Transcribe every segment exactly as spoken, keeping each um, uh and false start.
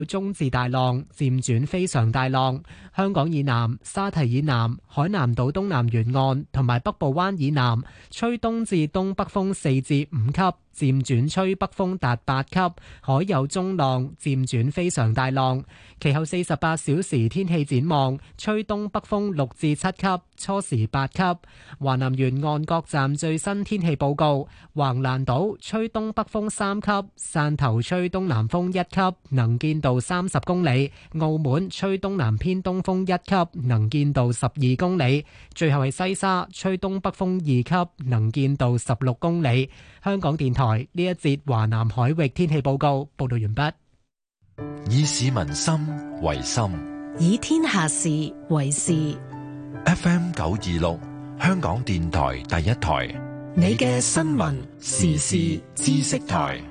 中至大浪，漸轉非常大浪。香港以南、沙堤以南、海南島東南沿岸同埋北部灣以南，吹東至東北風四至五級，漸轉吹北風達八級，海有中浪，漸轉非常大浪。其後四十八小時天氣展望，吹東北風六至七級，初時八級。華南沿岸各站最新天氣報告：橫瀾島吹東北風三級，汕頭吹東南風一級，能見度三十公里；澳門吹東南偏東風一級，能見度十二公里。最後係西沙吹東北風二級，能見度十六公里。香港電台呢一節華南海域天氣報告報道完畢。 以市民心為心， 以天下事為事。 F M 九二六，香港電台第一台， 你嘅新聞時事知識台。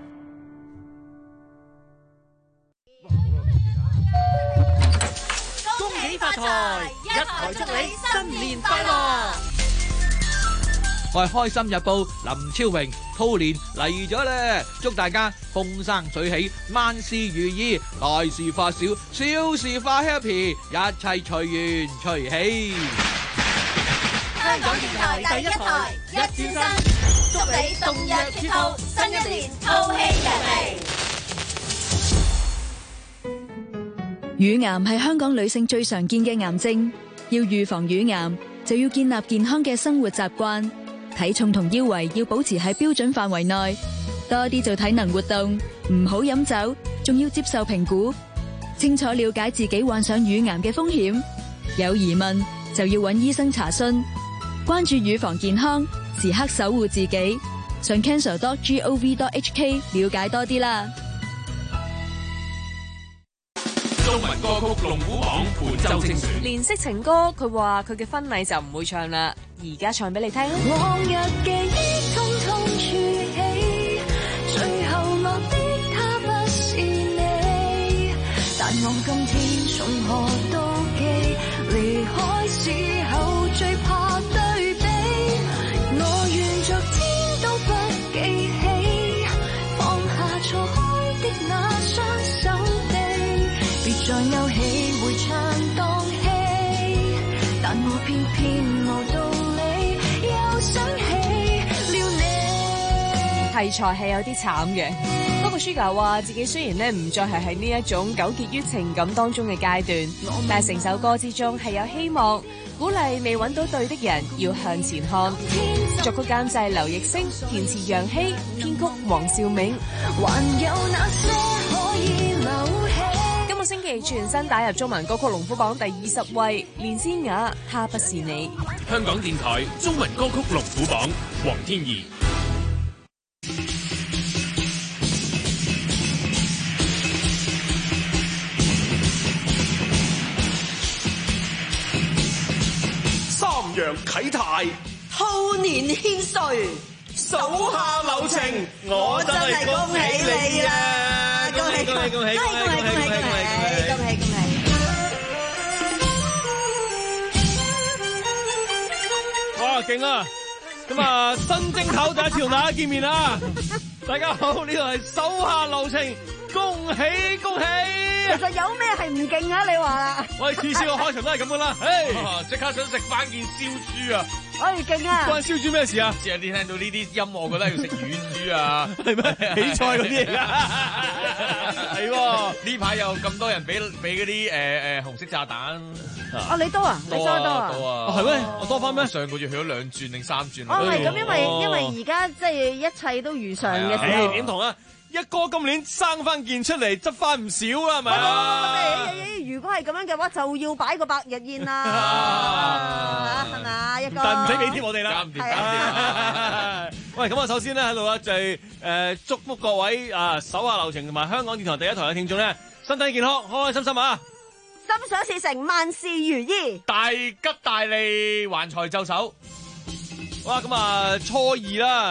恭喜發財，一台祝你新年快樂。 我係開心日報林超榮，兔年嚟咗咧，祝大家風生水起，萬事如意，大事化小，小事化 happy，一切隨緣隨喜。 香港電台第一台，一轉身，祝你動若脫兔，新一年兔氣揚眉。 乳癌係香港女性最常見嘅癌症，要預防乳癌就要建立健康嘅生活習慣。體重同腰圍要保持喺標準範圍內，多啲做體能活動，唔好飲酒，仲要接受評估，清楚了解自己患上乳癌嘅風險。有疑問就要揾醫生查詢，關注乳房健康，時刻守護自己。上 cancer dot gov dot h k 了解多啲啦。 中文歌曲龍虎榜伴奏精選， 連識情歌，佢話佢嘅婚禮就唔會唱啦，而家唱俾你聽。 往日記憶通通儲起，最後落的他不是你，但我今天從何妒忌，離開時候最怕對比，我願昨天都不記起，放下錯開的那雙手臂，別再勾起回腸蕩氣，但我偏偏無道理又想起了你。 題材係有啲慘嘅，不過 Sugar 話自己雖然咧唔再係喺呢一種糾結於情感當中嘅階段，但係成首歌之中係有希望，鼓勵未揾到對的人要向前看。作曲監製劉奕星，填詞楊希，編曲黃兆銘。 還有那些可以留起。 今個星期全新打入中文歌曲龍虎榜第二十位，連詩雅《他不是你》。 香港電台中文歌曲龍虎榜，黃天怡。 三陽啟泰， 兔年獻歲， 手下留情，我真係恭喜你啦！ 恭喜恭喜恭喜恭喜恭喜恭喜恭喜恭喜恭喜！ 哇，勁啊！咁啊，新正頭第一次同大家見面啦！大家好，呢度係手下留情，恭喜恭喜！ 其實有咩係唔勁啊？你話啦？ 我哋次次個開場都係咁噶啦，誒，即刻想食翻件燒豬啊！ 哎，勁啊！ 關燒豬咩事啊？ 即係你聽到呢啲音樂，覺得要食軟豬啊？ 係咩？比賽嗰啲嚟㗎？係喎， 呢排有咁多人俾俾嗰啲誒誒紅色炸彈。 哦，你多啊？你收得多啊？ 多啊！ 係咩？我多翻咩？ 上個月去咗兩轉定三轉。 哦，係咁，因為因為而家即係一切都如常嘅時候。 點同啊？一哥今年生翻件出嚟，執翻唔少啦，係咪啊？如果係咁樣嘅話，就要擺個百日宴啦，係咪？一哥， 但唔使俾添我哋啦。 係啊。 喂，咁啊，首先咧喺度咧就係誒祝福各位啊手下留情同埋香港電台第一台嘅聽眾咧，身體健康，開開心心啊！ 心想事成，萬事如意， 大吉大利，橫財就手。 好啦，咁啊初二啦。咁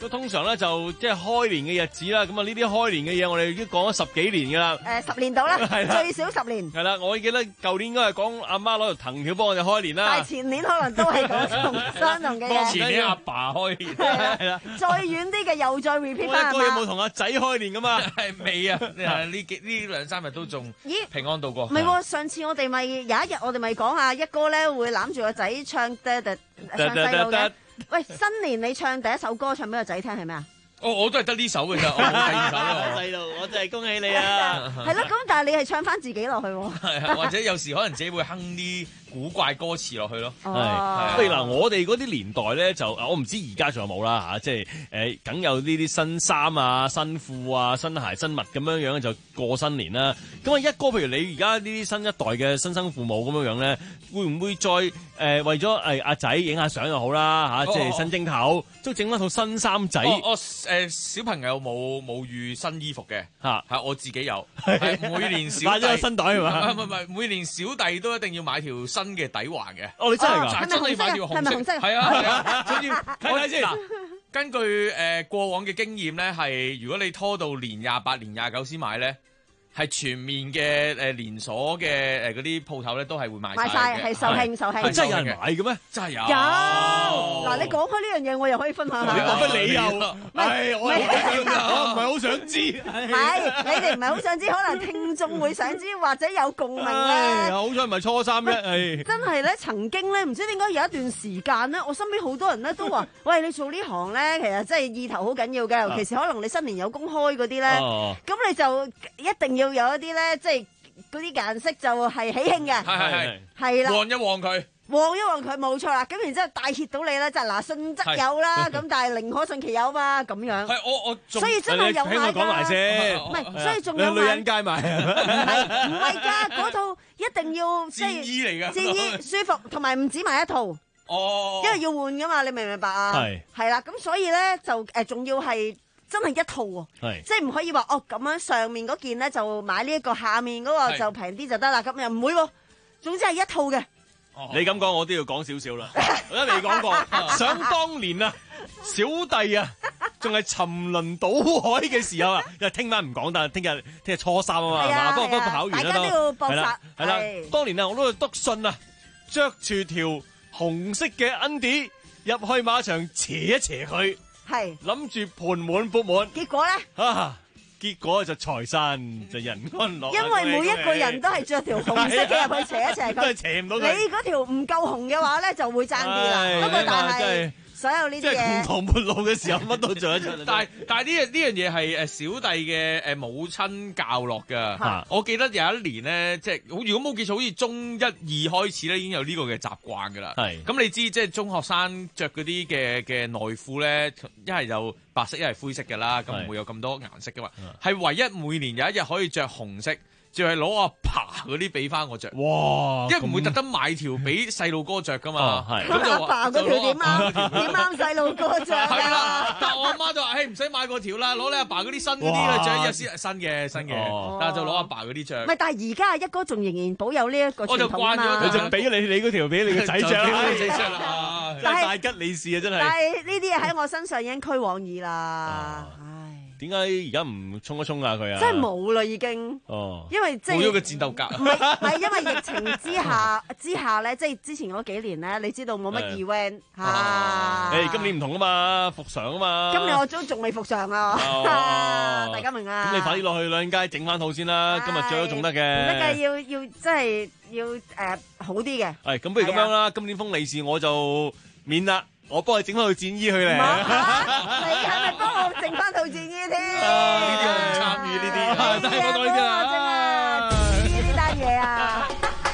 咁通常咧就即係開年嘅日子啦，咁啊呢啲開年嘅嘢我哋已經講咗十幾年㗎啦。 誒十年到啦， 係啦最少十年。 係啦，我記得舊年應該係講阿媽攞條藤條幫我哋開年啦。 但係前年可能都係講同相同嘅嘢。 前年阿爸開年，係啦。 再遠啲嘅又再 repeat 翻阿媽。 我一個有冇同阿仔開年㗎嘛？ 係未啊？呢幾呢兩三日都仲平安度過。 唔係喎，上次我哋咪有一日我哋咪講啊，一哥咧會攬住個仔唱得得唱細路嘅。喂，新年你唱第一首歌唱俾個仔聽係咩啊？ 哦，我都係得呢首嘅咋，我冇第二首咯。 細路，我真係恭喜你啊！ 係咯，咁但係你係唱翻自己落去喎。 係啊，或者有時可能自己會哼啲古怪歌詞落去咯。 係，不如嗱，我哋嗰啲年代咧就，我唔知而家仲有冇啦嚇，即係誒，梗有呢啲新衫啊、新褲啊、新鞋、新襪咁樣樣就過新年啦。咁啊，一哥，譬如你而家呢啲新一代嘅新生父母咁樣樣咧，會唔會再誒為咗誒阿仔影下相又好啦嚇，即係新正頭，都整翻套新衫仔。 我誒小朋友冇冇預新衣服嘅嚇，係我自己有，每年小買咗個新袋係嘛？ 唔係唔係，每年小弟都一定要買條新嘅底環嘅。 哦，你真係㗎？ 真係要買條紅色，係啊係啊，仲要睇睇先。嗱，根據誒過往嘅經驗咧，係如果你拖到年廿八、年廿九先買咧，係全面嘅誒連鎖嘅誒嗰啲鋪頭咧，都係會賣賣晒，係售罄售罄。 真係有人買嘅咩？ 真係有。 有嗱，你講開呢樣嘢，我又可以分享下。 你講乜理由？係我我唔係好想知。 係你哋唔係好想知，可能聽眾會想知，或者有共鳴咧。 好彩唔係初三啫。係真係咧，曾經咧，唔知點解有一段時間咧，我身邊好多人咧都話：喂，你做呢行咧，其實真係意頭好緊要嘅，尤其是可能你新年有公開嗰啲咧，咁你就一定要有一啲咧，即係嗰啲顏色就係喜慶嘅， 係係係， 係啦， 旺一旺佢。 旺一旺佢冇錯啦，咁然之後帶挈到你咧，就嗱信則有啦，咁但係寧可信其有嘛，咁樣。 係我我， 所以真係有買㗎。 講埋先， 唔係，所以仲有女人街買。 唔係唔係㗎，嗰套一定要即係戰衣嚟㗎， 戰衣舒服，同埋唔止買一套。 哦。 因為要換㗎嘛，你明唔明白啊？ 係。係啦，咁所以咧就誒仲要係真係一套喎。係。即係唔可以話哦咁樣上面嗰件咧就買呢一個，下面嗰個就平啲就得啦，咁又唔會喎。總之係一套嘅。 你咁講，我都要講少少啦。我都未講過，想當年啊，小弟啊，仲係沉淪賭海嘅時候啊，因為聽晚唔講，但係聽日聽日初三啊嘛，係嘛？不過不過考完啦都，大家都要搏殺。係啦，當年啊，我都去篤信啊，着住條紅色嘅 Undy 入去馬場，斜一斜佢，係諗住盤滿缽滿。結果咧？啊！結果就財散就人安樂。因為每一個人都係着條紅色嘅入去斜一斜佢，都係斜唔到佢。你嗰條唔夠紅嘅話咧，就會爭啲啦。不過但係所有呢啲嘢，即係窮途末路嘅時候，乜都做得出。 但係但係呢樣呢樣嘢係誒小弟嘅誒母親教落㗎。我記得有一年咧，即係如果冇記錯，好似中一二開始咧已經有呢個嘅習慣㗎啦。係咁你知即係中學生着嗰啲嘅嘅內褲咧，一係就白色一係灰色㗎啦，咁唔會有咁多顏色㗎嘛。係唯一每年有一日可以着紅色，就係攞阿爸嗰啲俾翻我着。哇！因為唔會特登買條俾細路哥着㗎嘛。係咁就阿爸嗰條點啱點啱細路哥着啊？係啦，但係我阿媽就話：誒唔使買嗰條啦，攞你阿爸嗰啲新嗰啲去着，有先新嘅新嘅。但係就攞阿爸嗰啲着。唔係，但係而家一哥仲仍然保有呢一個傳統啊。我就慣咗，佢就俾你你嗰條俾你個仔着啦。真係大吉利是啊！真係。但係呢啲嘢喺我身上已經俱往矣啦。 點解而家唔衝一衝下佢啊？ 真係冇啦，已經。哦，因為即係冇咗個戰鬥格。 唔係唔係，因為疫情之下之下咧，即係之前嗰幾年咧，你知道冇乜 event 嚇。 誒，今年唔同啊嘛，復常啊嘛。 今年我都仲未復常啊，大家明啊？ 咁你快啲落去兩街整翻套先啦，今日着都仲得嘅。 唔得嘅，要要即係要誒好啲嘅。 係咁，不如咁樣啦，今年封利是我就免啦。我幫你整翻套戰衣去咧，你係咪幫我整翻套戰衣添？ 呢啲我唔參與呢啲，真係冇講呢啲啦。 呢單嘢啊，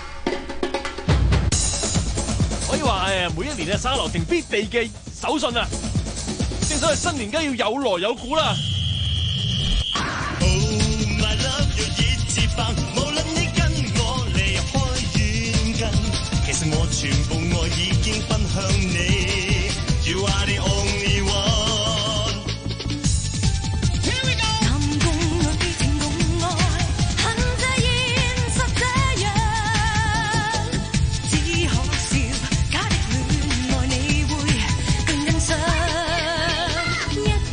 可以話誒，每一年嘅沙羅城必備嘅手信啊，正所謂新年梗要有來有故啦。無論你跟我離開遠近，其實我全部愛已經分享你。You are the only one。Here we go。談共愛，別情共愛，恨這現實這樣，只可笑，假的戀愛你會更欣賞。一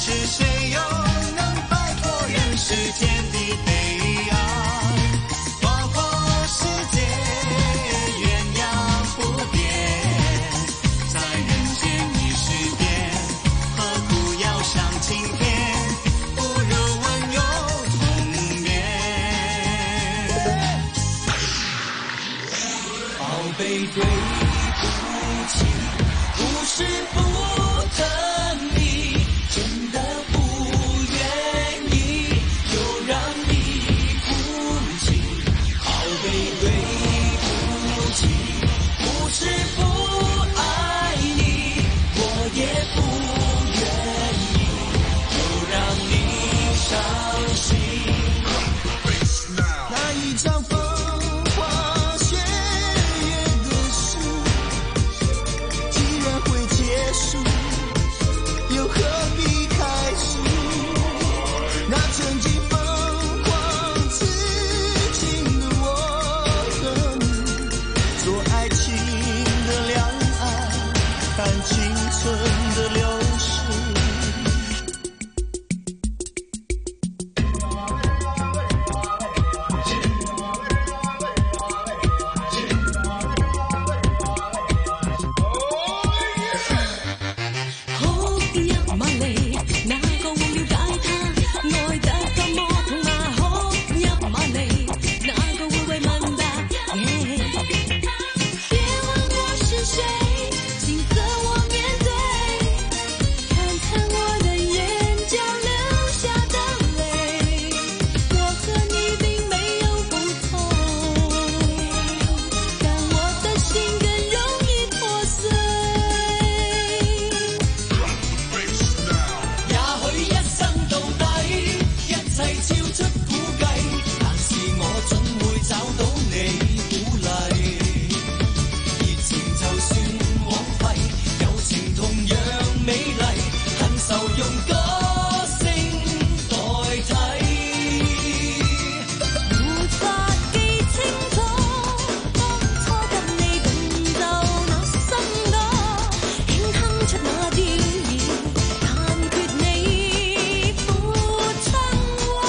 是谁又能摆脱人世间的悲哀？花花世界鸳鸯不变，在人间已是变，何苦要上青天？不如温柔同眠。宝贝，对不起，不是不疼你，真的不愿意，就让你哭泣。宝贝，对不起，不是不爱你，我也不愿意，就让你伤心。那一场风花雪月的事，既然会结束，又何必开始？那曾经疯狂痴情的我和你，做爱情的两岸，看青春的流逝。 好入埋嚟，哪個會了解他愛得多麼痛嗎？好入埋嚟，哪個會為問答？別問我是誰，請和我面對，看看我的眼角流下的淚，我和你並沒有不同，但我的心更容易破碎。 也許一生到底，一切超出估計，但是我總會找到你鼓勵。熱情就算枉費，友情同樣美麗，很受用歌聲代替。 無法記清楚，當初跟你共奏那新歌，輕哼出那調兒，但缺你撫親我。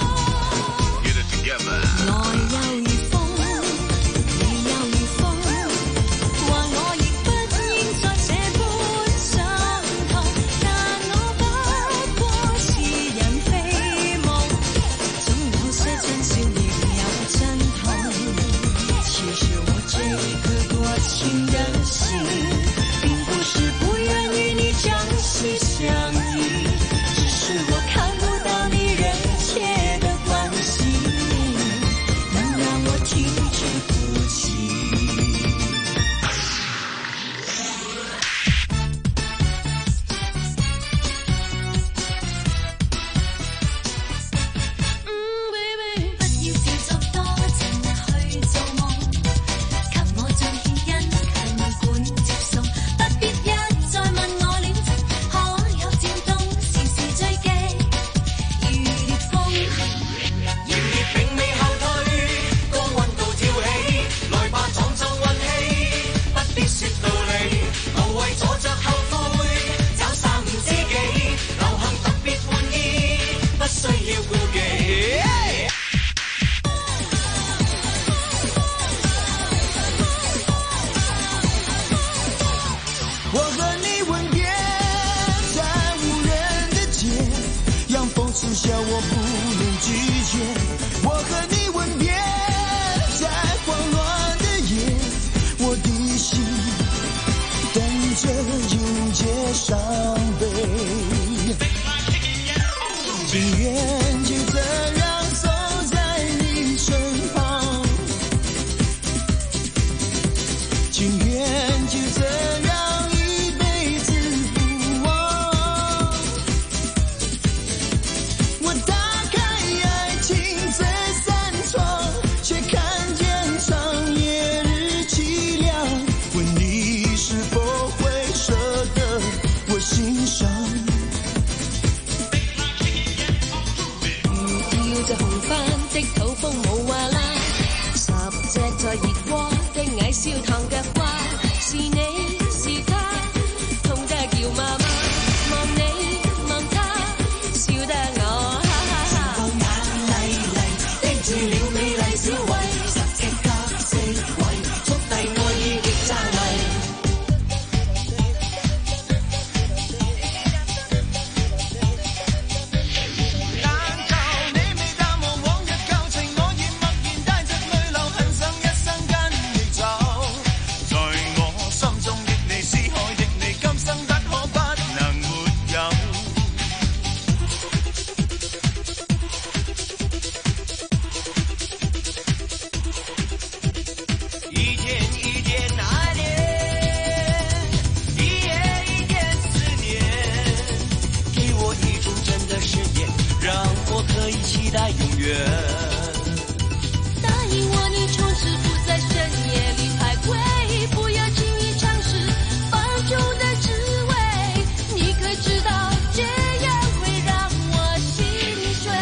愛又如風，你又如風，話我亦不應再這般傷痛，但我不過是人非夢，總有些真笑亦有真痛。其實我這顆多情的心，並不是不願與你朝夕相依，只是我看不到你人切的關係，能讓我停止哭泣。嗯，baby，不要照作多情去做夢，給我像獻殷勤管接送，不必一再問我戀情，可有漸凍，時時追擊如烈風。 熱烈並未後退，高溫度跳起，來吧撞撞運氣，不必說道理，無謂坐着後悔，找三五知己，流行特別玩意，不需要顧忌。我和你吻別在無人的街，陽風刺笑我不能拒絕。我和你吻別在慌亂的夜，我的心等着迎接傷悲。情願就這樣走在你身旁，情願就這樣一輩子不忘。我打開愛情最散窗，卻看見長夜日淒涼。問你是否會捨得我欣賞？ 以期待永遠。 答應我你從此不在深夜裡徘徊，不要輕易嘗試放縱的滋味，你可知道這樣會讓我心碎。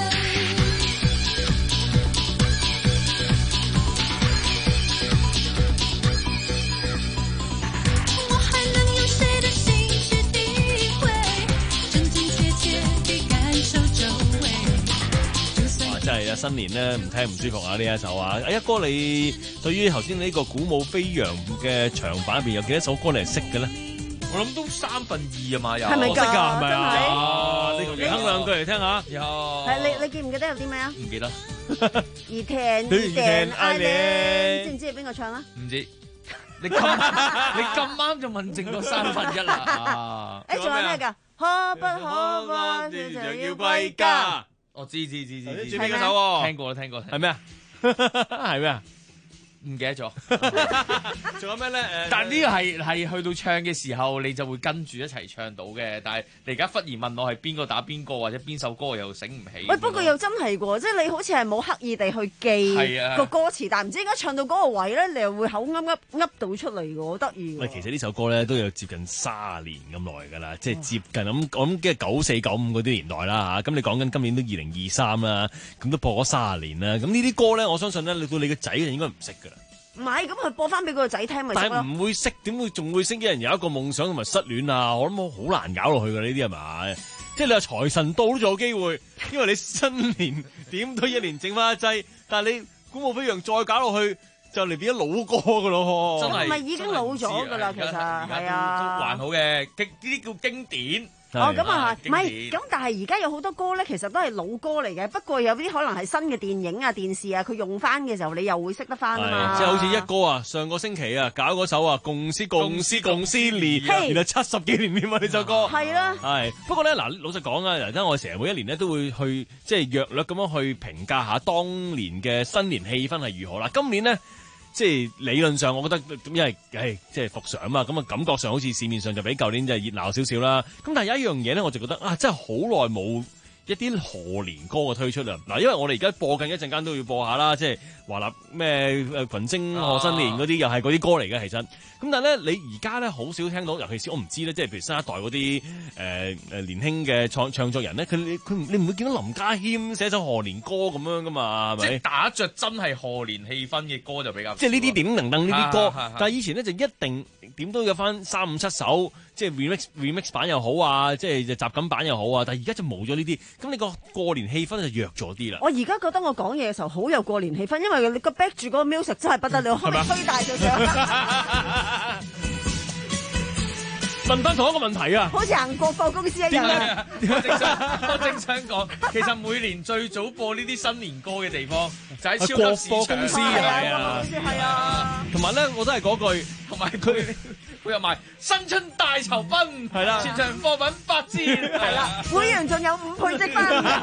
我還能用誰的心去體會，真真切切地感受周圍。 哇！真係啊，新年咧唔聽唔舒服啊！呢一首啊，阿一哥你對於頭先呢個鼓舞飛揚嘅長版入邊有幾多首歌你係識嘅咧？ 我諗都三分二啊嘛，有係咪㗎？ 識㗎係咪真係啊？你你哼兩句嚟聽下。 有。 係你你記唔記得有啲咩啊？ 唔記得。 二田二田愛你，知唔知係邊個唱啊？ 唔知。你咁你咁啱就問剩個三分一啦啊！ 誒，仲有咩㗎？可不可不就要歸家？ 我知知知知知。 知邊嗰首喎？ 聽過啦，聽過。 係咩啊？係咩啊？ 唔記得咗。 仲有咩咧？誒， 但呢個係係去到唱嘅時候，你就會跟住一齊唱到嘅。但係你而家忽然問我係邊個打邊個或者邊首歌，我又醒唔起。 喂，不過又真係喎，即係你好似係冇刻意地去記個歌詞，但係唔知點解唱到嗰個位咧，你又會口噏噏噏到出嚟嘅，好得意。 喂，其實呢首歌咧都有接近卅年咁耐㗎啦，即係接近咁，我諗即係九四九五嗰啲年代啦嚇。咁你講緊今年都二零二三啦，咁都播咗卅年啦。咁呢啲歌咧，我相信咧，你到你個仔就應該唔識㗎啦。 唔係，咁佢播翻俾佢個仔聽咪識咯。 但係唔會識，點會仲會識啲人有一個夢想同埋失戀啊？我諗好難搞落去㗎呢啲係咪？即係你話財神到都仲有機會，因為你新年點都一年整翻一劑，但係你鼓舞飛揚再搞落去，就嚟變咗老歌㗎咯。 真係唔係已經老咗㗎啦，其實係啊， 都還好嘅，經呢啲叫經典。 哦，咁啊係，唔係經典咁，但係而家有好多歌咧，其實都係老歌嚟嘅。不過有啲可能係新嘅電影啊、電視啊，佢用翻嘅時候，你又會識得翻啊嘛。 即係好似一哥啊，上個星期啊，搞嗰首啊，共思共思共思年，原來七十幾年添啊呢首歌。 係啦。 係，不過咧嗱，老實講啊，嗱，因為我成日每一年咧都會去即係約略咁樣去評價下當年嘅新年氣氛係如何啦。今年咧。即係理論上，我覺得咁因為誒即係復常啊嘛，咁啊感覺上好似市面上就比舊年就係熱鬧少少啦。咁但係有一樣嘢咧，我就覺得啊，真係好耐冇一啲賀年歌嘅推出啦。嗱，因為我哋而家播緊一陣間都要播下啦，即係華納咩誒群星賀新年嗰啲，又係嗰啲歌嚟嘅其實。咁但係咧，你而家咧好少聽到，尤其是我唔知咧，即係譬如新一代嗰啲誒誒年輕嘅創唱作人咧，佢佢你唔會見到林家謙寫首賀年歌咁樣噶嘛，係咪？ 即係打着真係賀年氣氛嘅歌就比較少。 即係呢啲點能登呢啲歌， 啊啊啊、 但係以前咧就一定點都有翻三五七首，即係 remix remix 版又好啊，即係集錦版又好啊。但係而家就冇咗呢啲，咁你個過年氣氛就弱咗啲啦。 我而家覺得我講嘢嘅時候好有過年氣氛，因為你個 back 住嗰個 music 真係不得了，可唔可以推大咗上？ 問翻同一個問題啊！ 好似行過貨公司一樣啊！ 我正想，我正想講，其實每年最早播呢啲新年歌嘅地方就喺超級市場公司係啊，係啊。 同埋咧，我都係嗰句， 同埋佢會有埋新春大酬賓， 係啦， 全場貨品八折，係啦， 會員仲有五倍積分。 呢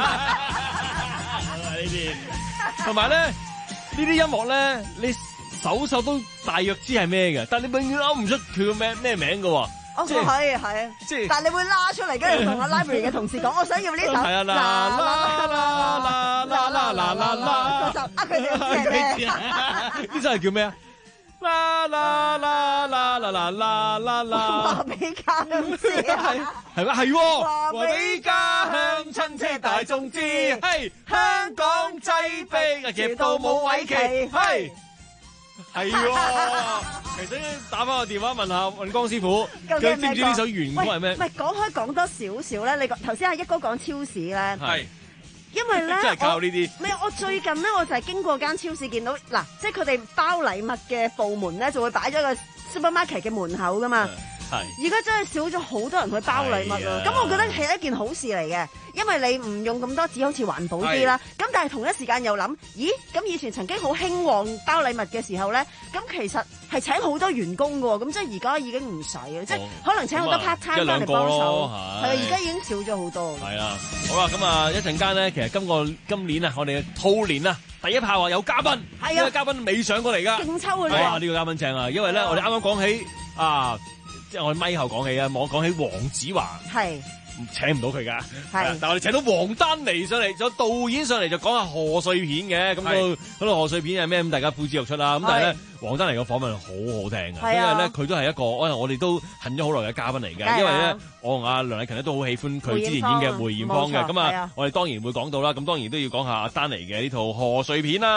啲，同埋咧呢啲音樂咧，你首首都大約知係咩嘅，但係你永遠噏唔出佢個咩咩名嘅喎。 哦，係係，即係，但係你會拉出嚟，跟住同阿 library 嘅同事講，我想要呢首。係啊，啦啦啦啦啦啦啦啦啦，就呃佢哋咩？ 呢首係叫咩啊？啦啦啦啦啦啦啦啦啦！ 話俾家鄉知啊！ 係咩？係喎！話俾家鄉親戚大眾知，係香港製備，夾到冇位企，係。係喎，其實打翻個電話問下運江師傅，佢知唔知呢首原歌係咩？ 唔係講開講多少少咧，你頭先阿一哥講超市咧， 係， 因為咧， 真係靠呢啲。 唔係我最近咧，我就係經過間超市見到嗱，即係佢哋包禮物嘅部門咧，就會擺咗個 supermarket 嘅門口噶嘛。係，而家真係少咗好多人去包禮物啊！咁我覺得係一件好事嚟嘅，因為你唔用咁多紙，好似環保啲啦。咁但係同一時間又諗，咦？咁以前曾經好興旺包禮物嘅時候咧，咁其實係請好多員工嘅喎，咁即係而家已經唔使啊，即係可能請好多 part time 翻嚟幫手。係啊，而家已經少咗好多。係啊，好啦，咁啊一陣間咧，其實今個今年啊，我哋嘅兔年啊，第一炮話有嘉賓，呢個嘉賓未上過嚟㗎， 勁抽嘅。 哇！呢個嘉賓正啊，因為咧我哋啱啱講起啊。即係我哋咪後講起啊，我講起黃子華， 係請唔到佢㗎。 係， 但係我哋請到黃丹妮上嚟，咗導演上嚟就講下賀歲片嘅。咁到嗰度賀歲片係咩？咁大家呼之欲出啦。咁但係咧，黃丹妮嘅訪問好好聽嘅，因為咧佢都係一個我我哋都恨咗好耐嘅嘉賓嚟嘅。因為咧，我同阿梁麗勤咧都好喜歡佢之前演嘅梅艷芳嘅。咁啊，我哋當然會講到啦。咁當然都要講下阿丹妮嘅呢套賀歲片啦。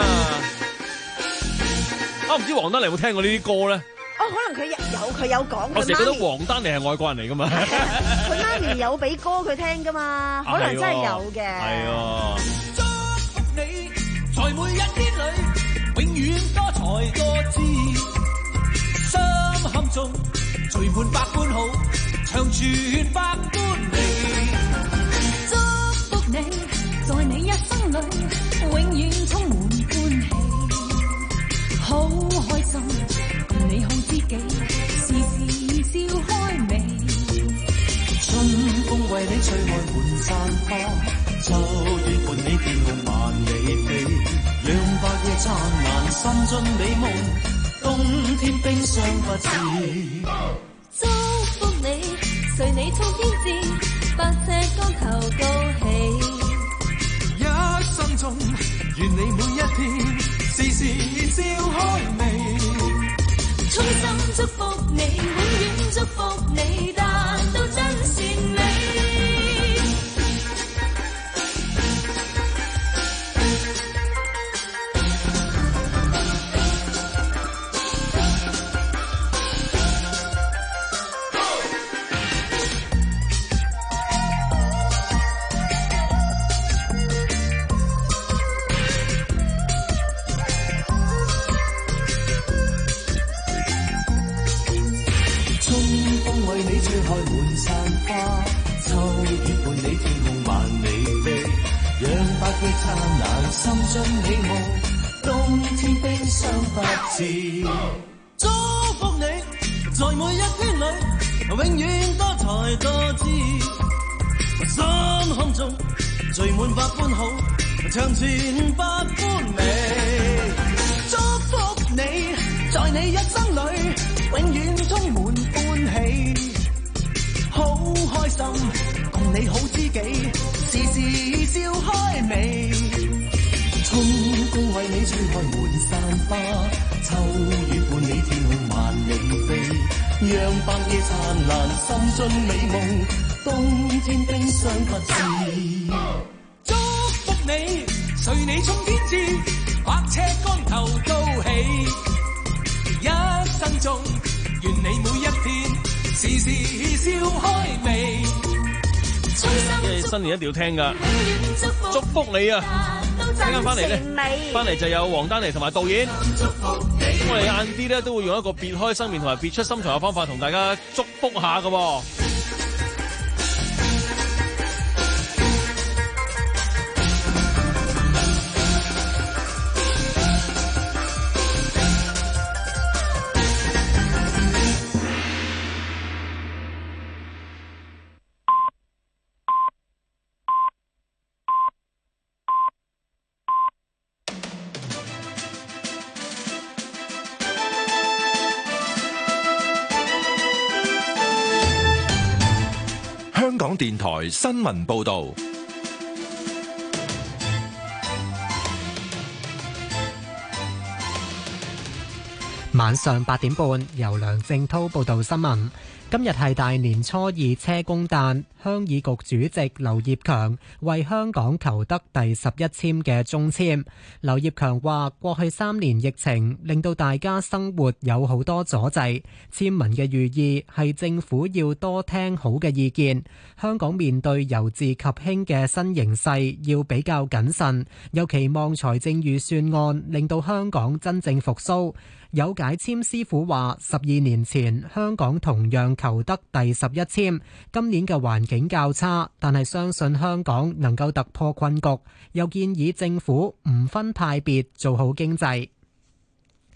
啊，唔知黃丹妮有冇聽過呢啲歌咧？ 哦，可能佢有佢有講。 我成日覺得黃丹妮係外國人嚟噶嘛。 佢媽咪有俾歌佢聽噶嘛，可能真係有嘅。 係啊。 祝福你，在每一天裏，永遠多才多姿，心坎中聚滿百般好，長存百般美。 祝福你，在你一生裏，永遠充滿歡喜，好開心。你好知己，時時笑開眉。 春風為你吹開滿山花，秋月伴你天空萬里飛，讓白夜燦爛，心盡美夢，冬天冰霜不至。 祝福你，隨你衝天志，百尺竿頭高起。 一生中，願你每一天，時時笑開眉。 衷心祝福你，永遠祝福你，達到真善美。 心盡美夢，冬天冰霜不至。祝福你，在每一天裏，永遠多才多姿，心坎中聚滿百般好，長存百般美。祝福你，在你一生裏，永遠充滿歡喜，好開心，共你好知己，時時笑開眉。春風為你吹開滿山花，秋月伴你天空萬里飛，讓白夜燦爛，心盡美夢，冬天冰霜不至。祝福你，隨你衝天志，百尺竿頭高起，一生中願你每一天，時時笑開眉。 因為新年一定要聽噶，祝福你啊！陣間翻嚟咧，翻嚟就有黃丹妮同埋導演。咁我哋晏啲咧都會用一個別開生面同埋別出心裁嘅方法同大家祝福下噶。 香港電台新聞報道， 晚上八點半，由梁正滔報道新聞。今日係大年初二車公誕，鄉議局主席劉業強為香港求得第十一簽嘅中簽。劉業強話：過去三年疫情令到大家生活有好多阻滯，簽文嘅寓意係政府要多聽好嘅意見。香港面對由治及興嘅新形勢，要比較謹慎，又期望財政預算案令到香港真正復甦。有解簽師傅話：十二年前香港同樣求得第十一簽，今年嘅環境較差，但係相信香港能夠突破困局。又建議政府唔分派別做好經濟。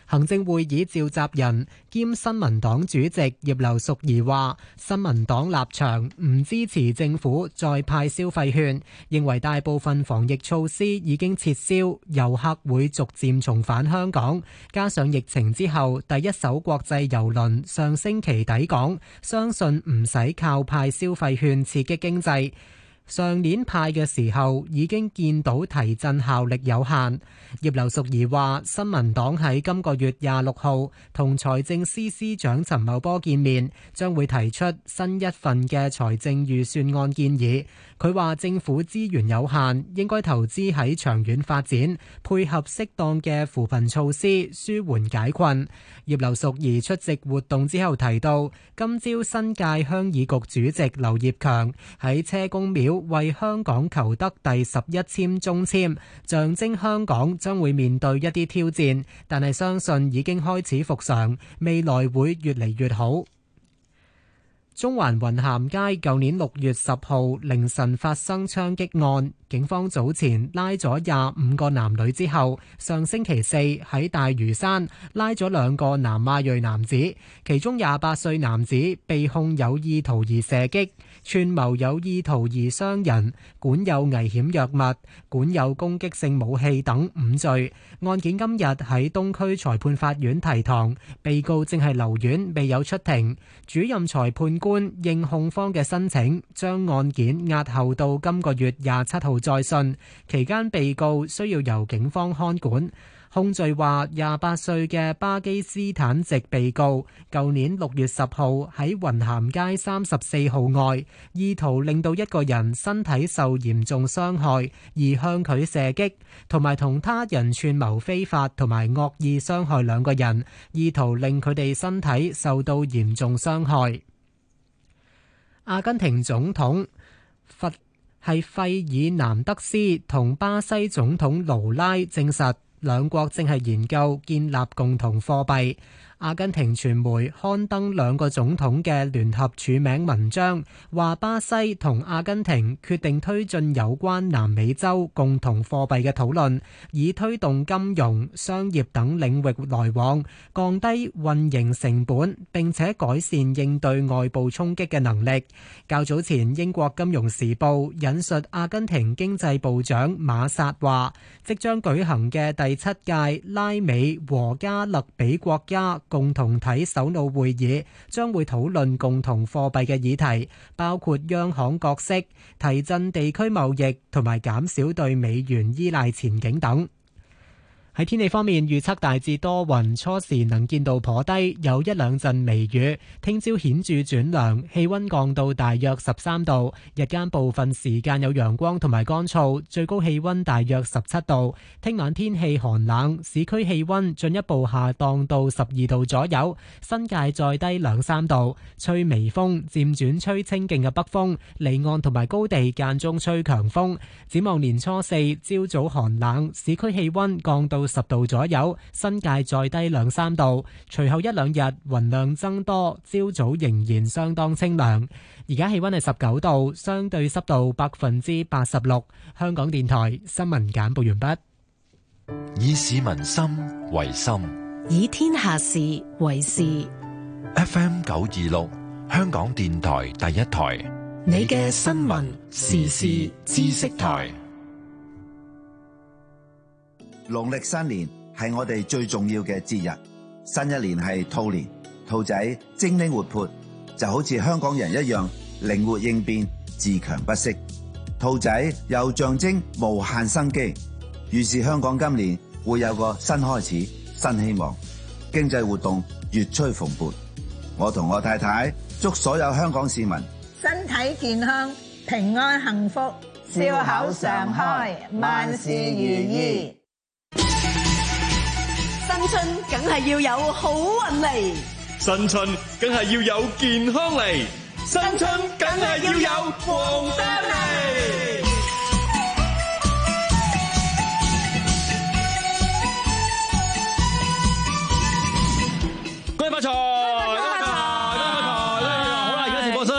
行政會議召集人兼新民黨主席葉劉淑儀話：新民黨立場唔支持政府再派消費券，認為大部分防疫措施已經撤銷，遊客會逐漸重返香港。加上疫情之後第一艘國際郵輪上星期抵港，相信唔使靠派消費券刺激經濟。上年派嘅時候已經見到提振效力有限。葉劉淑儀話：新民黨喺今個月廿六號同財政司司長陳茂波見面，將會提出新一份嘅財政預算案建議。佢話政府資源有限，應該投資喺長遠發展，配合適當嘅扶貧措施，舒緩解困。葉劉淑儀出席活動之後提到，今朝新界鄉議局主席劉業強喺車公廟為香港求得第十一簽中簽，象徵香港將會面對一啲挑戰，但係相信已經開始復常，未來會越嚟越好。中環雲咸街舊年六月十號凌晨發生槍擊案，警方早前拉咗廿五個男女之後，上星期四喺大嶼山拉咗兩個南亞裔男子，其中廿八歲男子被控有意圖而射擊、串謀有意圖而傷人、管有危險藥物、管有攻擊性武器等五罪。案件今日喺東區裁判法院提堂，被告正係留院，未有出庭。主任裁判官應控方嘅申請，將案件押後到今個月廿七號再訊，期間被告需要由警方看管。控罪話，廿八歲嘅巴基斯坦籍被告，舊年六月十號喺雲咸街三十四號外，意圖令到一個人身體受嚴重傷害而向佢射擊，同埋同他人串謀非法同埋惡意傷害兩個人，意圖令佢哋身體受到嚴重傷害。阿根廷總統佛係費爾南德斯同巴西總統盧拉證實，兩國正係研究建立共同貨幣。阿根廷傳媒刊登兩個總統嘅聯合署名文章，話巴西同阿根廷決定推進有關南美洲共同貨幣嘅討論，以推動金融、商業等領域來往，降低運營成本，並且改善應對外部衝擊嘅能力。較早前，英國金融時報引述阿根廷經濟部長馬薩話，即將舉行嘅第七屆拉美和加勒比國家共同體首腦會議將會討論共同貨幣嘅議題，包括央行角色、提振地區貿易同埋減少對美元依賴前景等。喺天氣方面，預測大致多雲，初時能見度頗低，有一兩陣微雨。聽朝顯著轉涼，氣溫降到大約十三度。日間部分時間有陽光同埋乾燥，最高氣溫大約十七度。聽晚天氣寒冷，市區氣溫進一步下降到十二度左右，新界再低兩三度。吹微風，漸轉吹清勁嘅北風，離岸同埋高地間中吹強風。展望年初四，朝早寒冷，市區氣溫降到十度左右，新界再低兩三度。隨後一兩日雲量增多，朝早仍然相當清涼。而家氣溫係十九度，相對濕度百分之八十六。香港電台新聞簡報完畢。 以市民心為心， 以天下事為事。 F M 九二六，香港電台第一台， 你嘅新聞時事知識台。 農曆新年係我哋最重要嘅節日，新一年係兔年，兔仔精靈活潑，就好似香港人一樣靈活應變、自強不息。兔仔又象徵無限生機，預示香港今年會有個新開始、新希望，經濟活動越趨蓬勃。我同我太太祝所有香港市民身體健康、平安幸福、笑口常開、萬事如意。 新春梗係要有好運嚟， 新春梗係要有健康嚟， 新春梗係要有黃生嚟。 恭喜發財！恭喜發財！恭喜發財！好啦，而家直播室咧就好多人。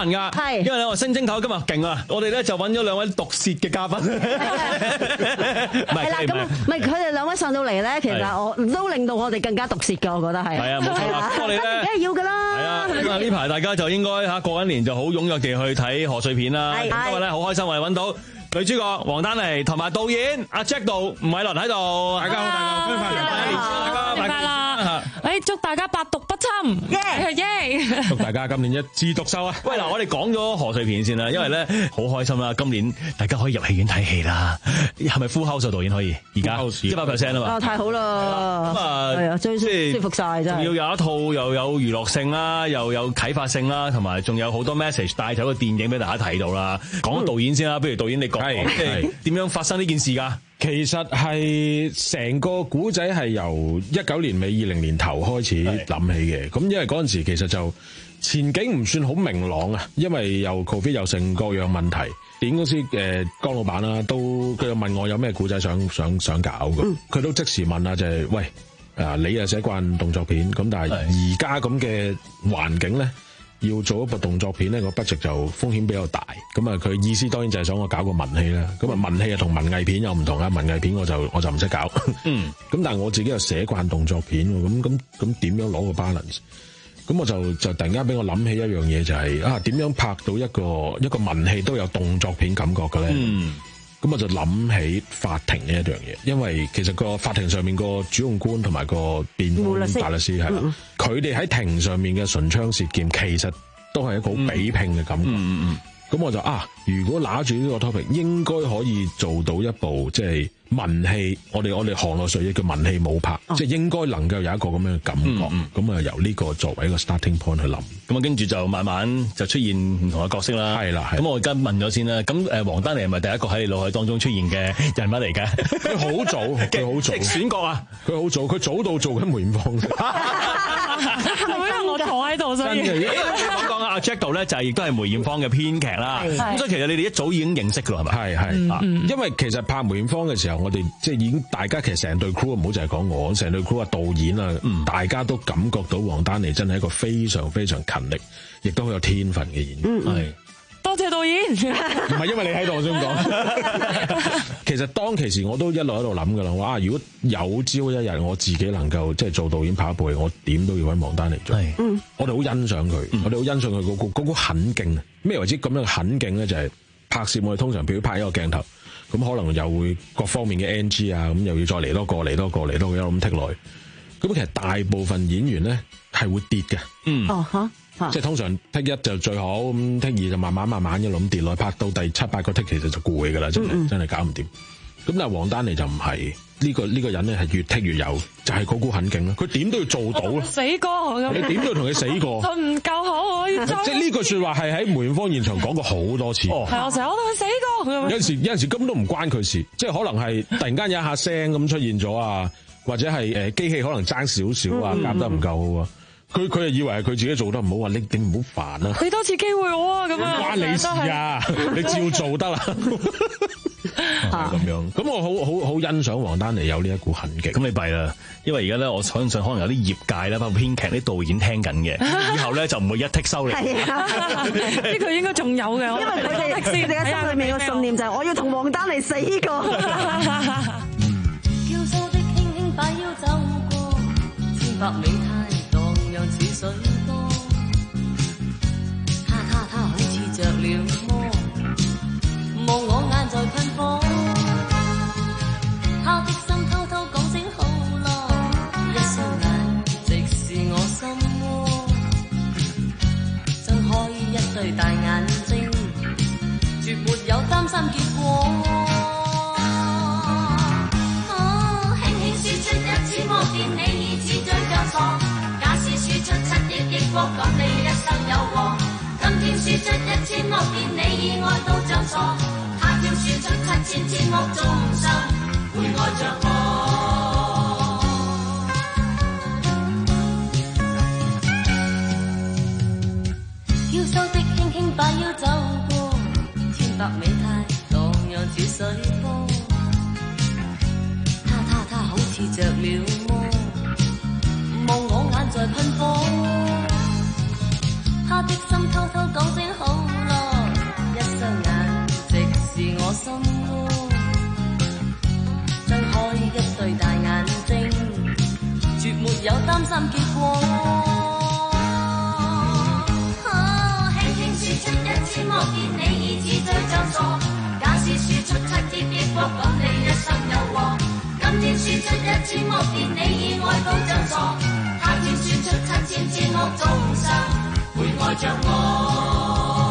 多人㗎，係因為咧我星星頭今日勁啊，我哋咧就揾咗兩位毒舌嘅嘉賓，唔係啦，咁唔係佢哋兩位上到嚟咧，其實我都令到我哋更加毒舌㗎，我覺得係。係啊，冇錯啦，我哋咧梗係要㗎啦。係啊， 咁啊呢排大家就應該嚇過緊年就好踴躍地去睇賀歲片啦。咁今日咧好開心，我哋揾到女主角黃丹妮同埋導演阿 Jack 度吳煒倫喺度。大家好，大家好，歡迎快樂， 大家啦！誒，祝大家百毒不侵，耶耶！ 祝大家今年一枝獨秀啊！喂，嗱，我哋講咗賀歲片先啦，因為咧好開心啦，今年大家可以入戲院睇戲啦。係咪 full house 導演可以？而家一百 percent 啊嘛！ 啊，太好啦！咁啊，係啊，最舒服曬真係。 仲要有一套又有娛樂性啦，又有啟發性啦，同埋仲有好多 message 帶走個電影俾大家睇到啦。講導演先啦，不如導演你講講，即係點樣發生呢件事㗎？ 其實係成個古仔係由一九年尾二零年頭開始諗起嘅，咁因為嗰陣時其實就前景唔算好明朗啊，因為又 Covid 又成各樣問題，電影公司誒、呃、江老闆啦，都佢又問我有咩古仔想想想搞嘅，佢、嗯、都即時問啊，就係、是、喂啊，你啊寫慣動作片，咁但係而家咁嘅環境咧，要做一部動作片咧，個 budget 就風險比較大，咁啊佢意思當然就係想我搞個文戲啦，咁啊文戲啊同文藝片又唔同啊，文藝片我就我就唔識搞，嗯，咁但係我自己又寫慣動作片，咁咁咁點樣攞個 balance？咁我就就突然間俾我諗起一樣嘢，就係、是、啊點樣拍到一個一個文戲都有動作片感覺嘅咧？嗯，咁我就諗起法庭呢一樣嘢，因為其實個法庭上面個主控官同埋個辯方大律師係啦，佢哋喺庭上面嘅唇槍舌劍，其實都係一個好比拼嘅感覺。嗯嗯嗯。咁我就啊，如果拿住呢個 topic，應該可以做到一部即係文戲，我哋我哋行內術語叫文戲武拍，哦、即係應該能夠有一個咁樣嘅感覺。咁、嗯、啊，嗯、由呢個作為一個 starting point 去諗。咁啊，跟住就慢慢就出現唔同嘅角色啦。係啦，咁我而家問咗先啦。咁誒，黃丹妮係咪第一個喺你腦海當中出現嘅人物嚟嘅？佢好早，佢好早選角啊！佢好早，佢早到做緊梅艷芳。 係咪因為我坐喺度所以？ 講講阿 Jack 度咧，就係亦都係梅艷芳嘅編劇啦。咁所以其實你哋一早已經認識㗎係咪？係係、嗯，因為其實拍梅艷芳嘅時候，我哋即係已經大家其實成隊 crew 唔好就係講我，成隊 crew 啊導演啊、嗯，大家都感覺到黃丹妮真係一個非常非常勤力，亦都好有天分嘅演員。係、嗯， 多謝導演。 唔係因為你喺度我先講。其實當其時我都一路喺度諗㗎啦，哇！如果有朝一日我自己能夠即係做導演拍一部戲，我點都要揾黃丹妮做。嗯，我哋好欣賞佢、嗯，我哋好欣賞佢嗰個嗰個狠勁啊！咩為之咁樣狠勁咧？就係、是、拍攝我哋通常譬如拍一個鏡頭，咁可能又會各方面嘅 N G 啊，咁又要再嚟多個嚟多個嚟多個一路咁剔落去。咁其實大部分演員咧係會跌嘅。嗯，哦嚇，即係通常剔一就最好，咁剔二就慢慢慢慢一路咁跌落去，拍到第七八個剔其實就攰㗎啦，真係、嗯、真係搞唔掂。咁但係黃丹妮就唔係呢個呢、呢個人咧，係越剔越有，就係嗰股狠勁啦。佢點都要做到咯。 死過你點都要同佢死過。 佢唔夠好，我要即係呢句説話係喺梅艷芳現場講過好多次。 係啊，成日我同佢死過。 有陣時有陣時根本都唔關佢事，即係可能係突然間有一下聲咁出現咗啊，或者係誒機器可能爭少少啊，夾得唔夠好啊。佢佢係以為係佢自己做得唔好，話你你唔好煩啊！ 俾多次機會我啊，咁樣唔關你事啊，你照做得啦。咁樣，咁我好好好欣賞黃丹妮有呢一股狠勁。 咁你弊啦，因為而家咧，我相信可能有啲業界咧，包括編劇啲導演聽緊嘅，以後咧就唔會一剔收你。 係啊，呢個應該仲有嘅， 因為佢哋佢哋嘅心裏面嘅信念就係我要同黃丹妮死過。 嬌羞的輕輕擺腰走過，千百美態蕩漾似水波，他他他好似着了魔，望我眼在噴火，他的心偷偷講聲好咯，一雙眼直是我心窩，睜開一對大眼睛，絕沒有擔心結果。哦，輕輕輸出一次魔電，你以此追究錯，假使輸出七億億波，咁你一生有禍。今天輸出一千惡電，你以愛都像錯，他朝輸出七千千惡眾生會愛着我。嬌羞的輕輕擺腰走過，千百美態蕩漾似水波，他他他好似着了魔，望我眼在噴火，他的心偷偷講聲好。 我心窩，張開一對大眼睛，絕沒有擔心結果。輕輕說出一次莫見你以自醉像傻，假使說出七劫億國咁你一生有禍。今天說出一次莫見你以愛到像傻，下次說出七千次惡眾生會愛着我。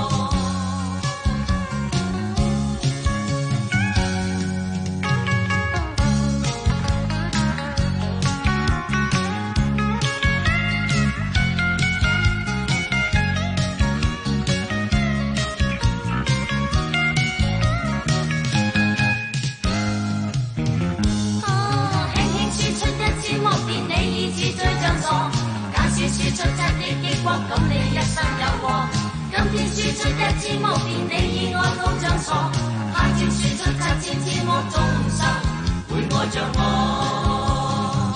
咁你一生有禍，今天說出一次莫變你以愛到像傻，下次說出七千次惡眾生會愛着我。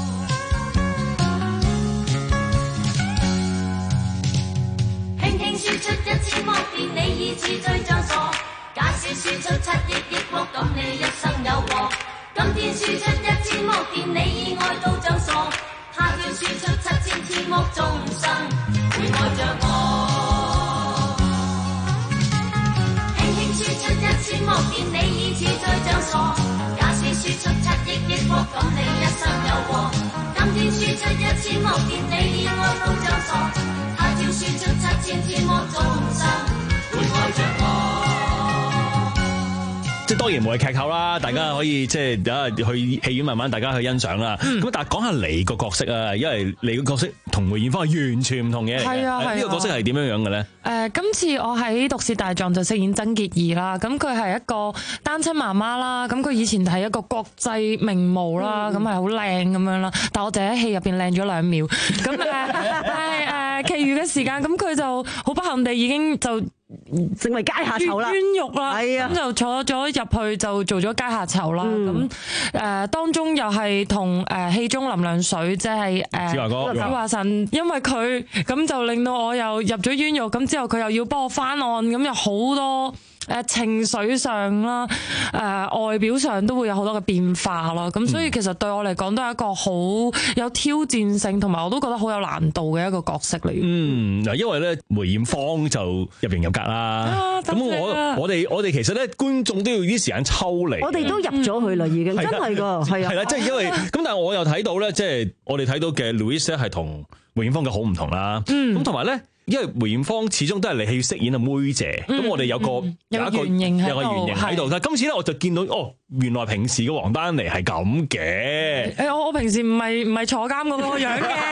輕輕說出一次莫變你以自醉像傻，假使說出七億億國咁你一生有禍，今天說出一次莫變你以愛到像傻，下次說出七千次惡眾生會愛着我。輕輕說出一次莫見你以自醉像傻，假使說出七億億國咁你一生有禍，今天說出一次莫見你以愛到像傻，下次說出七千次惡眾生會愛着我。 即係當然冇係劇透啦，大家可以即係等下去戲院慢慢大家去欣賞啦。咁、嗯、但係講下你個角色啊，因為你個角色同梅艷芳係完全唔同嘅。 係啊係啊。呢、 呢個角色係點樣樣嘅咧？誒、 呃，今次我喺《毒舌大狀》就飾演曾潔儀啦。咁佢係一個單親媽媽啦。咁佢以前係一個國際名模啦，咁係好靚咁樣啦。但我就喺戲入邊靚咗兩秒。咁誒，但係誒，其餘嘅時間咁佢就好不幸地已經就成為階下囚啦， 冤獄啦，係啊，咁就坐咗入去就做咗階下囚啦。咁誒、呃、當中又係同誒戲中林亮水，即係誒子華哥、子華神，因為佢咁就令到我又入咗冤獄，咁之後佢又要幫我翻案，咁有好多誒情緒上啦，誒、呃、外表上都會有好多嘅變化咯。咁所以其實對我嚟講都係一個好有挑戰性，同埋我都覺得好有難度嘅一個角色嚟。 嗯，嗱，因為咧梅艷芳就入型入格啦。咁、啊、我我哋我哋其實咧觀眾都要啲時間抽離。 我哋都入咗去啦，已經真係噶，係啊。 係啦，即係因為咁，但係我又睇到咧，即係我哋睇到嘅 Louise 咧係同梅艷芳嘅好唔同啦。咁同埋咧。因為梅艷芳始終都係你戲飾演阿妹姐，咁、嗯、我哋有個、嗯、有一個有個原型喺度，但係今次咧我就見到哦，原來平時嘅黃丹妮係咁嘅。 誒，我我平時唔係唔係坐監嗰個樣嘅，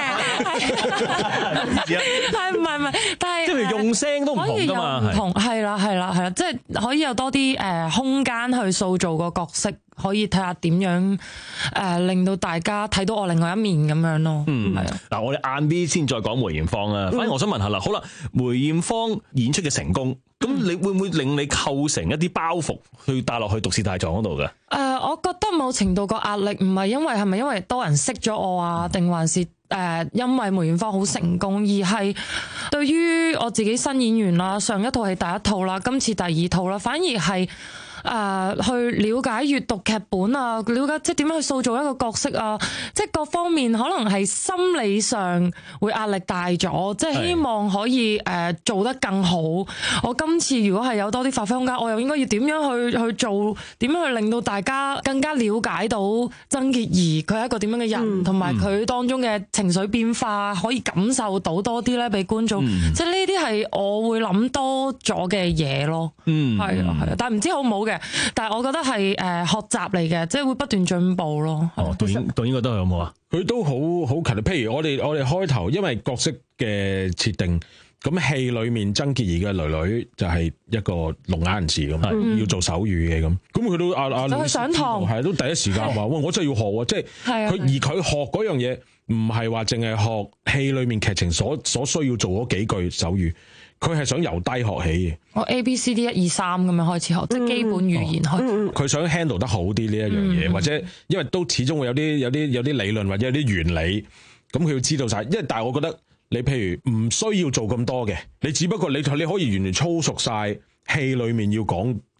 係唔係唔係？但係即係用聲都唔同㗎嘛， 唔同係啦係啦係啦，即係可以有多啲誒空間去塑造個角色。可以睇下點樣誒、呃、令到大家睇到我另外一面咁樣咯。嗯，係啊。嗱，我哋晏啲先再講梅艷芳啊。反而我想問下啦，好啦，梅艷芳演出嘅成功，咁你會唔會令你構成一啲包袱去帶落去《毒舌大狀》嗰度嘅？誒、呃，我覺得某程度個壓力唔係因為係咪因為多人識咗我啊，定還是誒、呃、因為梅艷芳好成功，而係對於我自己新演員啦，上一套係第一套啦，今次第二套啦，反而係。誒、呃，去了解閱讀劇本啊，了解即係點樣去塑造一個角色啊，即係各方面可能係心理上會壓力大咗，即係希望可以誒、呃、做得更好。我今次如果係有多啲發揮空間，我又應該要點樣去去做？點樣去令到大家更加了解到曾潔儀佢係一個點樣嘅人，同埋佢當中嘅情緒變化，可以感受到多啲咧，俾觀眾。嗯、即係呢啲係我會諗多咗嘅嘢咯。嗯，係啊係啊，但係唔知好唔好嘅。但係我覺得係誒學習嚟嘅，即係會不斷進步咯。 哦，導演導演覺得有冇啊？ 佢都好好勤力。譬如我哋我哋開頭，因為角色嘅設定，咁戲裏面曾潔儀嘅女女就係一個聾啞人士咁，嗯、要做手語嘅咁。咁佢都阿阿就去上堂， 係都第一時間話：喂，我真係要學喎！即係佢而佢學嗰樣嘢，唔係話淨係學戲裏面劇情所所需要做嗰幾句手語。佢係想由低學起嘅， 我 A B C D 一二三咁樣開始學，嗯、即係基本語言開始。佢、 哦、想 handle 得好啲呢一樣嘢，嗯、或者因為都始終會有啲有啲有啲理論或者有啲原理，咁佢要知道晒。因為但係我覺得你譬如唔需要做咁多嘅，你只不過你你可以完全操熟晒戲裏面要講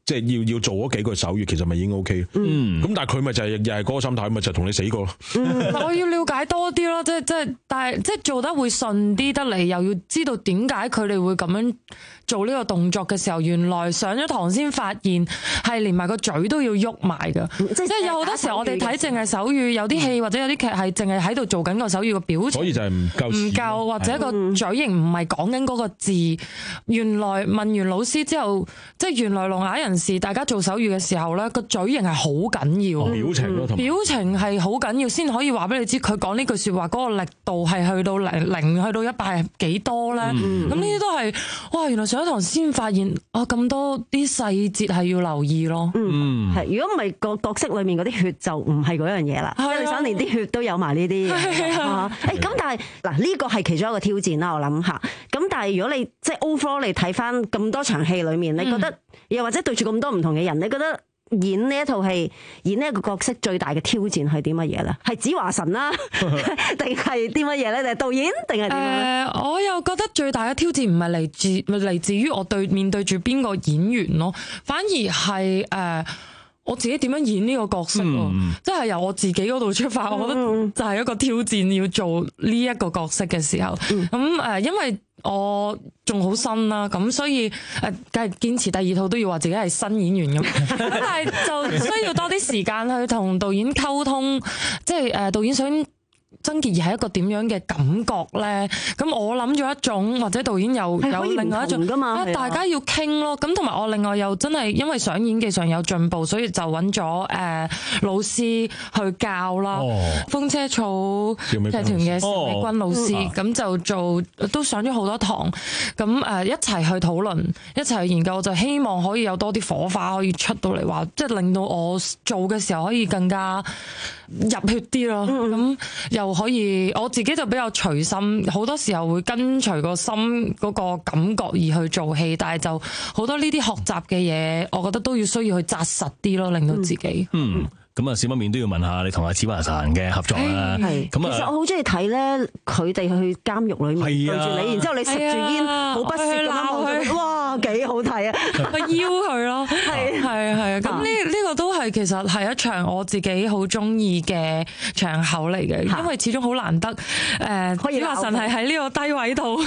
即係要要做嗰幾句手語，其實咪已經 O K。嗯，咁但係佢咪就係又係嗰個心態，咪就同你死過咯。 我要了解多啲咯，即係即係，但係即係做得會順啲得嚟，又要知道點解佢哋會咁樣做呢個動作嘅時候，原來上咗堂先發現係連埋個嘴都要喐埋㗎。即係有好多時候我哋睇淨係手語，有啲戲或者有啲劇係淨係喺度做緊個手語個表情， 所以就係唔夠唔夠，或者個嘴型唔係講緊嗰個字。原來問完老師之後，即係原來聾啞人士大家做手語嘅時候咧，個嘴型係好緊要， 表情咯，同埋表情係好緊要，先可以話俾你知佢講呢句説話嗰個力度係去到零零去到一百係幾多咧？咁呢啲都係哇！原來上一堂先發現啊，咁多啲細節係要留意咯。 嗯，係。如果唔係個角色裡面嗰啲血就唔係嗰樣嘢啦，即係你想連啲血都有埋呢啲嘢。誒咁，但係嗱呢個係其中一個挑戰啦，我諗下。咁但係如果你即係 overall 你睇翻咁多場戲裡面，你覺得又或者對住咁多唔同嘅人，你覺得演呢一套戲演呢一個角色最大嘅挑戰係啲乜嘢咧？係子華神啦，定係啲乜嘢咧？定係導演定係點樣？ 誒，我又覺得最大嘅挑戰唔係嚟自嚟自於我對面對住邊個演員咯，反而係誒。呃我自己點樣演呢個角色咯，嗯、即係由我自己嗰度出發，嗯、我覺得就係一個挑戰，要做呢一個角色嘅時候。咁誒、嗯呃，因為我仲好新啦，咁所以誒，梗係堅持第二套都要話自己係新演員咁。咁但係就需要多啲時間去同導演溝通，即係誒導演想曾潔儀係一個點樣嘅感覺咧？咁我諗咗一種，或者導演又有另外一種㗎嘛，大家要傾咯。咁同埋我另外又真係因為想演技上有進步，所以就揾咗誒老師去教啦。哦、風車草劇團嘅邵美君老師，咁、哦、就做都上咗好多堂。咁誒一齊去討論，一齊去研究，就希望可以有多啲火花可以出到嚟，話即係令到我做嘅時候可以更加入血啲咯。咁、嗯、又可以，我自己就比較隨心，好多時候會跟隨個心嗰個感覺而去做戲，但係就好多呢啲學習嘅嘢，我覺得都要需要去紮實啲咯，令到自己。 嗯。咁啊，少不免都要問下你同阿子華神嘅合作啦。係，咁啊， 其實我好中意睇咧，佢哋去監獄裏面對住你，然之後你食住煙，好不屑咁鬧佢，哇，幾好睇啊！ 我邀佢咯，係係係。咁呢呢個都係其實係一場我自己好中意嘅場口嚟嘅，因為始終好難得誒，子華神係喺呢個低位度，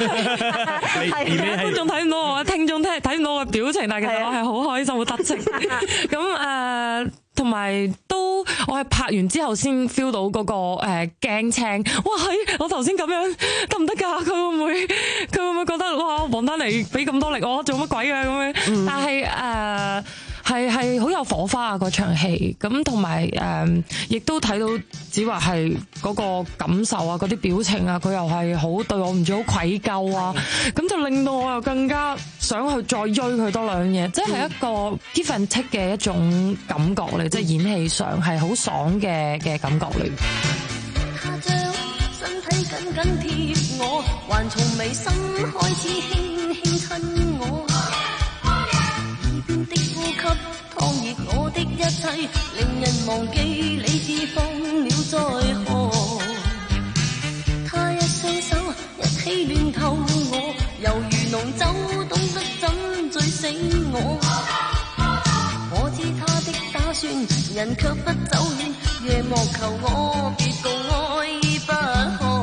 觀眾睇唔到我，聽眾聽睇唔到我嘅表情，但係其實我係好開心、好得戚。咁誒。同埋都，我係拍完之後先 feel 到嗰個誒驚青，哇！係我頭先咁樣得唔得㗎？佢會唔會佢會唔會覺得哇？王丹妮俾咁多力我做乜鬼啊咁樣？嗯、但係誒係係好有火花啊嗰場戲，咁同埋誒亦都睇到子華係嗰個感受啊，嗰啲表情啊，佢又係好對我唔住好愧疚啊，咁就令到我又更加想去再追佢多兩嘢，即係一個 give and take 嘅一種感覺嚟，即係演戲上係好爽嘅嘅感覺嚟。 他將身體緊緊貼我，還從眉心開始輕輕親我，耳邊的呼吸燙熱我的一切，令人忘記理智放了在河。他一雙手一起亂透我，猶如濃酒懂得怎醉醒我。我知他的打算，人卻不走遠，夜幕求我別共愛不可。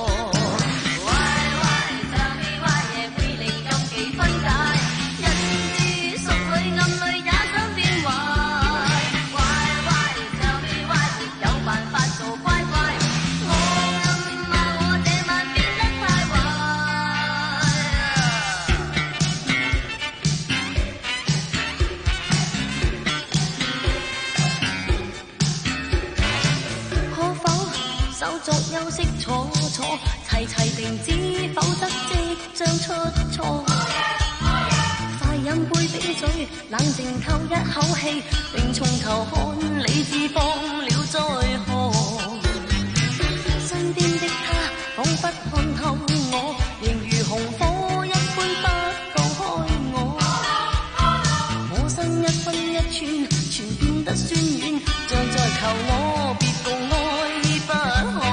作休息坐坐，齊齊停止，否則即將出錯。快飲杯冰水，冷靜透一口氣，並從頭看理智放了在河。身邊的他，彷彿看透我，仍如紅火一般不放開我。我身一分一寸，全變得酸軟，像在求我別共愛不可。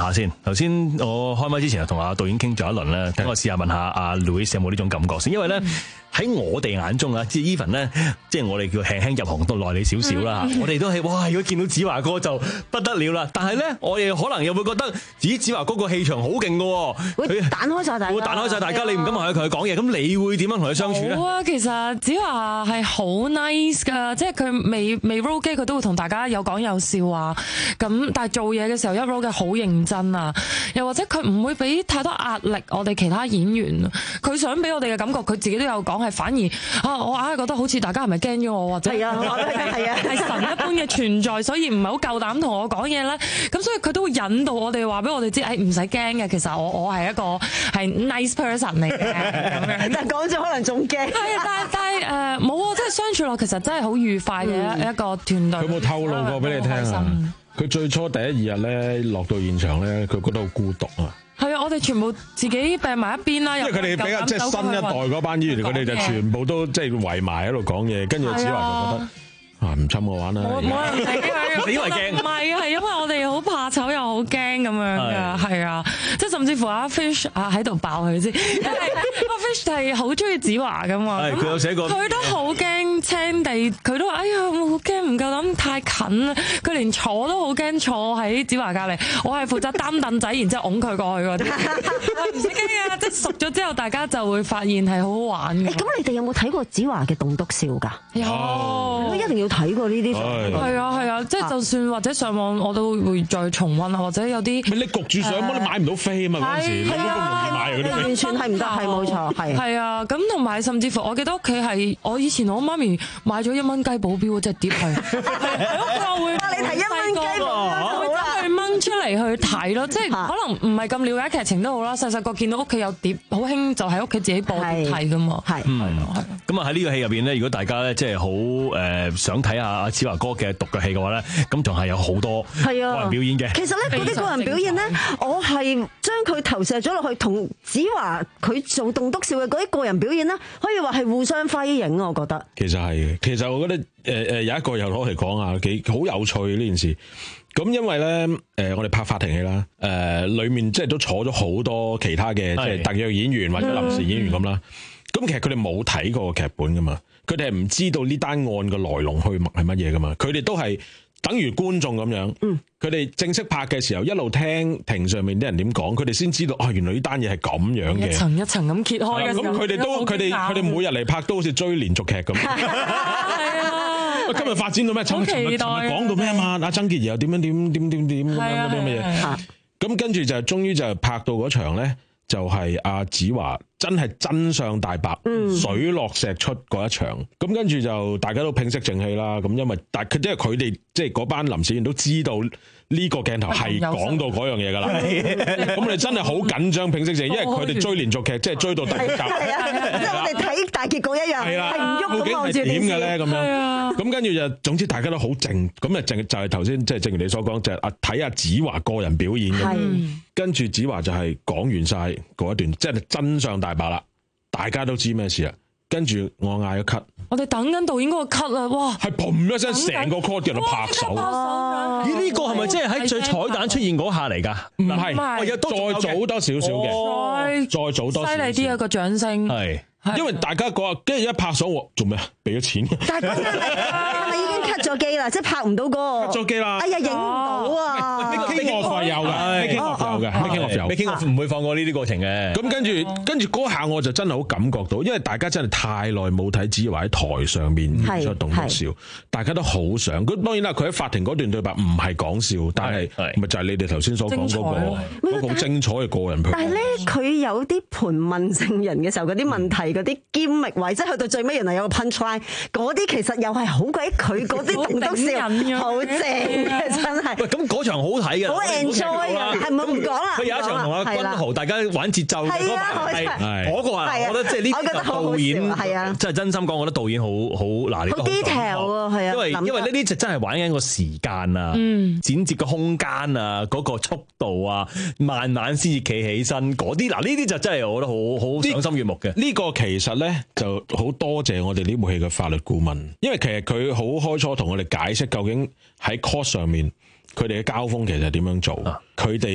下先。頭先我開麥之前同阿導演傾咗一輪咧，等我試下問下阿 Louis 有冇呢種感覺先，因為咧喺我哋眼中啊，即係 even 咧，即係我哋叫輕輕入行都耐你少少啦。我哋都係哇，如果見到子華哥就不得了啦。但係咧，我哋可能又會覺得，咦，子華哥個氣場好勁㗎， 會彈開晒大家， 會彈開晒大家，你唔敢同佢講嘢，咁你會點樣同佢相處咧？ 好啊，其實子華係好 nice 㗎，即係佢未未 roll 機，佢都會同大家有講有笑啊。咁但係做嘢嘅時候一 roll 嘅好認真啊，又或者佢唔會俾太多壓力我哋其他演員。佢想俾我哋嘅感覺，佢自己都有講。係反而啊，我硬係覺得好似大家係咪驚咗我，或者係啊係啊係神一般嘅存在，所以唔係好夠膽同我講嘢咧。咁所以佢都會引導我哋話俾我哋知，誒唔使驚嘅，其實我我係一個係 nice person 嚟嘅咁樣。 但係講咗可能仲驚。 係啊，但係但係誒冇啊，即係相處落其實真係好愉快嘅一一個團隊。 佢有冇透露過俾你聽啊？佢最初第一二日咧落到現場咧，佢覺得好孤獨啊。 係啊，我哋全部自己病埋一邊啦。 因為佢哋比較即係新一代嗰班演員，佢哋就全部都即係圍埋喺度講嘢，跟住子華就覺得啊唔侵我玩啦。 冇人理佢， 因為驚。 唔係啊，係因為我哋好怕醜又好驚咁樣㗎，係啊，即係甚至乎阿 Fish 啊喺度爆佢先，因為阿 Fish 係好中意子華㗎嘛。 係佢有寫過， 佢都好驚青地，佢都話哎呀我好驚唔夠膽太近啦，佢連坐都好驚坐喺子華隔離，我係負責擔凳仔，然之後擁佢過去嗰啲。唔使驚啊！即係熟咗之後，大家就會發現係好好玩嘅。 咁你哋有冇睇過子華嘅棟篤笑㗎？ 有， 一定要睇過呢啲。 係啊係啊，即係就算或者上網我都會再重溫，或者有啲。 你焗住上，你買唔到飛啊嘛嗰陣時， 係啊，完全係唔得，係冇錯，係。 係啊，咁同埋甚至乎，我記得屋企係我以前我媽咪買咗一蚊雞保鏢嗰隻碟係，喺屋企我會。 你睇一蚊雞保鏢， 會走去掹出嚟去睇咯，即係可能唔係咁了解劇情都好啦。細細個見到屋企有碟，好興就喺屋企自己播碟睇噶嘛。係， 係係。咁啊喺呢個戲入邊咧，如果大家咧即係好誒想睇下阿子華哥嘅獨腳戲嘅話咧，咁仲係有好多個人表演嘅。 其實咧嗰啲個人表演咧，我係將佢投射咗落去同子華佢做棟篤笑嘅嗰啲個人表演咧，可以話係互相輝映啊！我覺得。 其實係嘅，其實我覺得誒誒有一個又攞嚟講下，幾好有趣呢件事。咁因為咧，誒、呃、我哋拍法庭戲啦，誒、呃、裏面即係都坐咗好多其他嘅即係特約演員或者臨時演員咁啦。咁、嗯、其實佢哋冇睇過劇本噶嘛，佢哋係唔知道呢單案嘅來龍去脈係乜嘢噶嘛，佢哋都係等於觀眾咁樣。嗯，佢哋正式拍嘅時候，一路聽庭上面啲人點講，佢哋先知道哦，原來呢單嘢係咁樣嘅， 一層一層咁揭開嘅時候。 咁佢哋都佢哋佢哋每日嚟拍都好似追連續劇咁。係啊。今日發展到咩？尋日尋日講到咩啊嘛？阿曾潔儀又點樣點點點點咁樣嗰啲乜嘢？咁跟住就終於就拍到嗰場咧，就係阿子華真係真相大白，嗯、水落石出嗰一場。咁跟住就大家都屏息靜氣啦。咁因為但佢即係佢哋即係嗰班臨時演員都知道呢個鏡頭係講到嗰樣嘢㗎啦。咁我哋真係好緊張屏息靜氣，因為佢哋追連續劇，即係追到第幾集。 係啊，即係我哋睇大結局一樣，係唔喐咁望住電視。點嘅咧咁樣？ 咁跟住就總之大家都好靜，咁啊正就係頭先即係正如你所講，就係啊睇下子華個人表演咁。跟住子華就係講完晒嗰一段，即係真相大白啦，大家都知咩事啦。跟住我嗌咗 cut， 我哋等緊導演嗰個 cut 啊！哇， 係嘭一聲，成個 call 人都拍手。 咦？呢個係咪即係喺最彩蛋出現嗰下嚟㗎？ 唔係，再早多少少嘅，再早多。 犀利啲一個掌聲。 係。因為大家講，跟住一拍手，做咩啊？俾咗錢。 但係嗰陣係咪已經 cut 咗機啦？即係拍唔到嗰個。 cut 咗機啦。 哎呀，影唔到啊 ！making of 係有嘅，making of 有嘅，making of 有。 making of唔會放過呢啲過程嘅。 咁跟住，跟住嗰下我就真係好感覺到，因為大家真係太耐冇睇子華喺台上面演出棟篤笑，大家都好想。咁當然啦，佢喺法庭嗰段對白唔係講笑，但係咪就係你哋頭先所講嗰個嗰個精彩嘅個人。 但係咧，佢有啲盤問證人嘅時候，嗰啲問題。嗰啲堅力位，即係去到最尾，原來有個 punch line，嗰啲其實又係好鬼佢嗰啲棟篤笑，好正嘅真係。 喂，咁嗰場好睇嘅， 好 enjoy 嘅，係咪唔講啦？ 佢有一場同阿君豪大家玩節奏嘅嗰個係嗰個啊，我覺得即係呢個導演係啊，即係真心講，我覺得導演好好嗱，呢個好 detail 啊，係啊， 因為因為呢啲就真係玩緊個時間啊，剪接嘅空間啊，嗰個速度啊，慢慢先至企起身嗰啲嗱，呢啲就真係我覺得好好賞心悅目嘅呢個。其實咧就好多謝我哋呢部戲嘅法律顧問，因為其實佢好開初同我哋解釋究竟喺 court 上面佢哋嘅交鋒其實係點樣做，佢哋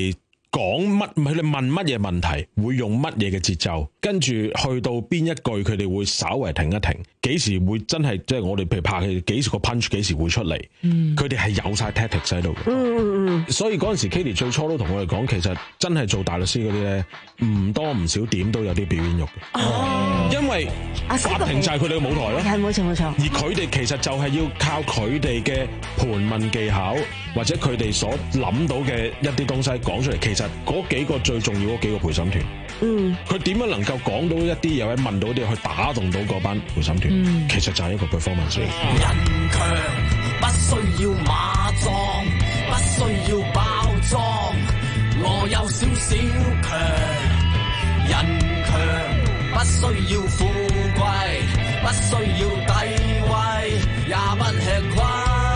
講乜，佢哋問乜嘢問題，會用乜嘢嘅節奏，跟住去到邊一句佢哋會稍為停一停，幾時會真係即係我哋譬如拍戲，幾時個 punch 幾時會出嚟，佢哋係有晒 tactics 喺度嘅。嗯嗯嗯。所以嗰陣時 Katie 最初都同我哋講，其實真係做大律師嗰啲咧，唔多唔少點都有啲表演欲嘅。哦。因為法庭就係佢哋嘅舞台咯。 係冇錯冇錯。 而佢哋其實就係要靠佢哋嘅盤問技巧，或者佢哋所諗到嘅一啲東西講出嚟，其實嗰幾個最重要嗰幾個陪審團，嗯，佢點樣能夠講到一啲嘢，問到啲嘢去打動到嗰班陪審團，嗯，其實就係一個 performance。 人強不需要馬壯，不需要包裝，我有少少強。人強不需要富貴，不需要地位，也不吃虧。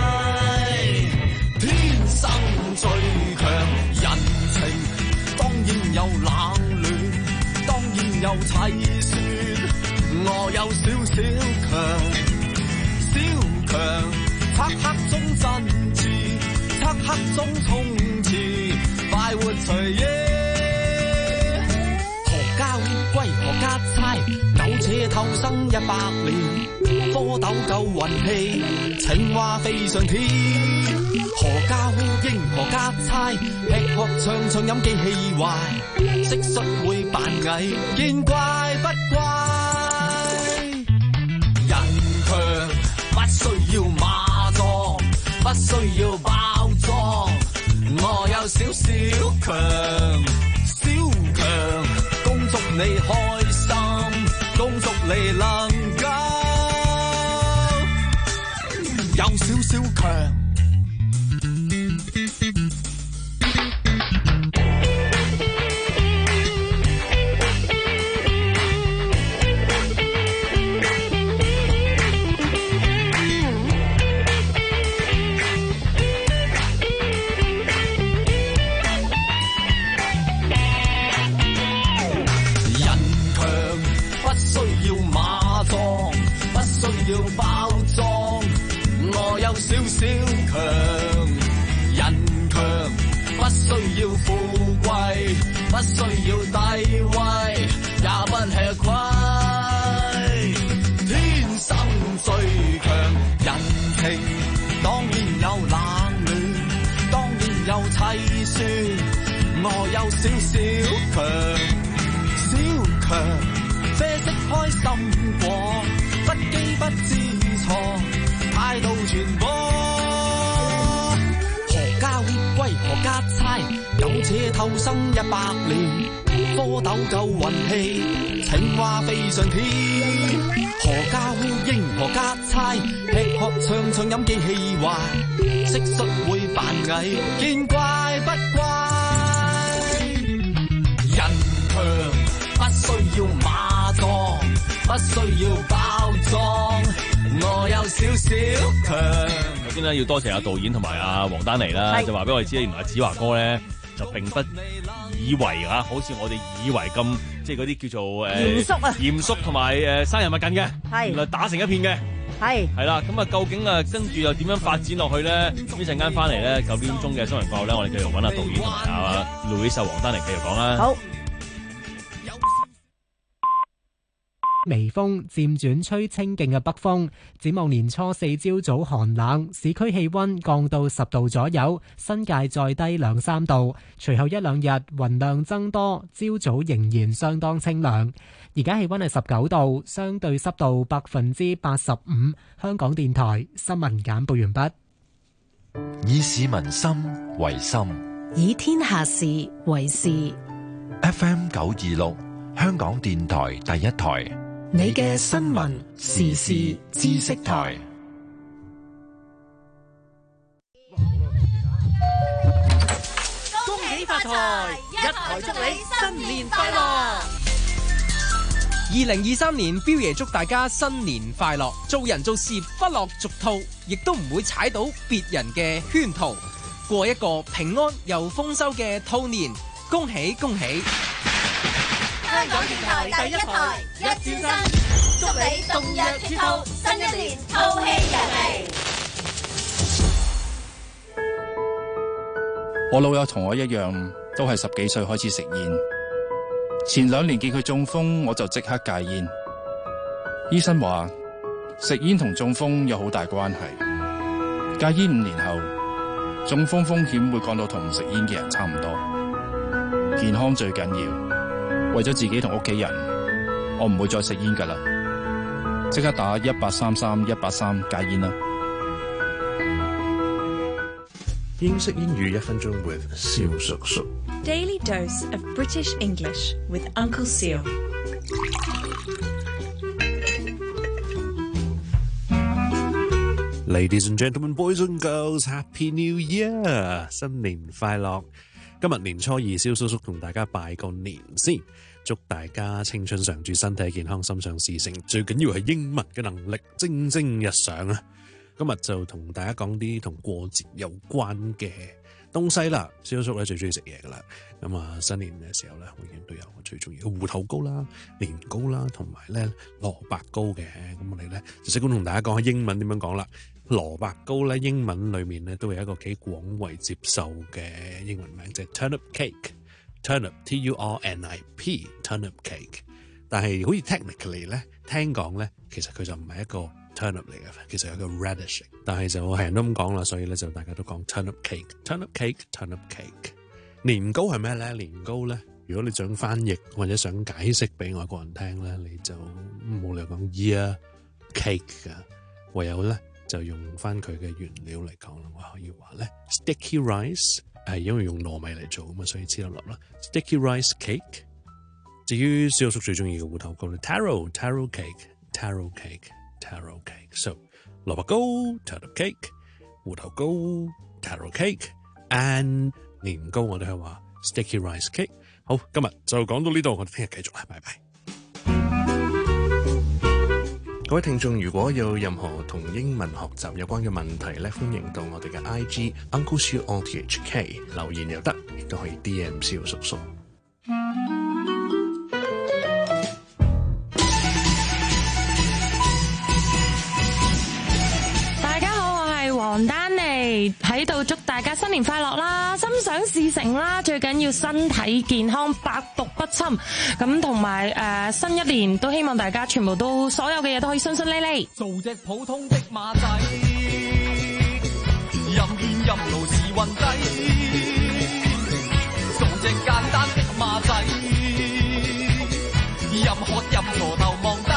天生最強，人情當然有冷暖，當然有凄酸。我有少少強，小強，漆黑中真摯，漆黑中衝刺，快活隨意。何家烏龜何家猜，苟且偷生一百年，蝌蚪夠運氣，青蛙飛上天。何家烏蠅何家猜，吃喝唱唱飲機氣壞，蟋蟀會扮蟻，見怪不怪。人強不需要馬壯，不需要包裝，我有少少強，小強，恭祝你開心，恭祝你能夠有少少強。要包裝，我有少少強，人強不需要富貴，不需要地位，也不吃虧。天生最強，人情當然有冷暖，當然有凄酸。我有少少強，小強啡色開心果。不羈不知錯，態度傳播。何家烏龜何家猜，苟且偷生一百年，蝌蚪夠運氣，青蛙飛上天。何家烏蠅何家猜，吃喝唱唱飲機氣壞，蟋蟀會扮蟻，見怪不怪。人強不需要馬壯，不需要包裝，我有少少強。 首先咧，要多謝阿導演同埋阿黃丹妮啦，就話俾我哋知，原來子華哥咧就並不以為啊，好似我哋以為咁，即係嗰啲叫做誒嚴肅啊，嚴肅同埋誒生人勿近嘅，係原來打成一片嘅，係係啦。咁啊，究竟啊跟住又點樣發展落去咧？呢陣間翻嚟咧九點鐘嘅新聞報咧，我哋繼續揾阿導演同埋阿 Louis 黃丹妮繼續講啦。好。 微風漸轉吹清勁嘅北風，展望年初四朝早寒冷，市區氣溫降到十度左右，新界再低兩三度。隨後一兩日雲量增多，朝早仍然相當清涼。而家氣溫係十九度，相對濕度百分之八十五。香港電台新聞簡報完畢。 以市民心為心， 以天下事為事。 F M 九二六，香港電台第一台。 你嘅新聞時事知識台， 恭喜發財，一台祝你新年快樂。 二零二三年，標爺祝大家新年快樂，做人做事不落俗套，亦都唔會踩到別人嘅圈套，過一個平安又豐收嘅兔年，恭喜恭喜！ 香港電台第一台，一轉身，祝你動若脫兔，新一年兔氣揚眉。 我老友同我一樣， 都係十幾歲開始食煙。前兩年見佢中風，我就即刻戒煙。醫生話食煙同中風有好大關係，戒煙五年後，中風風險會降到同唔食煙嘅人差唔多。健康最緊要，為咗自己同屋企人，我唔會再食煙㗎啦。即刻打一八三三一八三戒煙啦！ 英式英語一分鐘 with 蕭叔叔。 Daily dose of British English with Uncle Seal. Ladies and gentlemen, boys and girls, Happy New Year！ 新年快樂！今日年初二，蕭叔叔同大家拜個年先，祝大家青春常駐，身體健康，心想事成。最緊要係英文嘅能力蒸蒸日上啊！今日就同大家講啲同過節有關嘅東西啦。蕭叔叔咧最中意食嘢噶啦，咁啊新年嘅時候咧，永遠都有我最中意嘅芋頭糕啦、年糕啦，同埋咧蘿蔔糕嘅。咁我哋咧就即管同大家講下英文點樣講啦。蘿蔔糕咧英文裏面咧都有一個幾廣為接受嘅英文名，即係 turnip cake。turnip T U R N I P turnip cake。但係好似 technically 咧，聽講咧其實佢就唔係一個 turnip 嚟嘅，其實有個 radish。但係就係人都咁講啦，所以咧就大家都講 turnip cake。turnip cake，turnip cake。年糕係咩咧？年糕咧，如果你想翻譯或者想解釋俾外國人聽咧，你就冇理由講 year cake 噶，唯有咧就用翻佢嘅原料嚟講啦。我可以話咧 sticky rice 係因為用糯米嚟做啊嘛，所以黐粒粒啦。sticky rice cake。至於蕭叔最中意嘅芋頭糕咧 taro taro cake taro cake taro cake。so 蘿蔔糕 turnip cake， 芋頭糕 taro cake and 年糕我哋係話 sticky rice cake。好，今日就講到呢度，我哋聽日繼續啦，拜拜。各位聽眾，如果有任何同英文學習有關嘅問題咧，歡迎到我哋嘅 I G Uncle Siu O T H K 留言又得，亦都可以 D M 蕭叔叔。 黃丹妮喺度祝大家新年快樂啦，心想事成啦，最緊要身體健康，百毒不侵。咁同埋誒新一年都希望大家全部都所有嘅嘢都可以順順利利。 做隻普通的馬仔，任怨任勞是運滯，做隻簡單的馬仔，任喝任餓頭望低。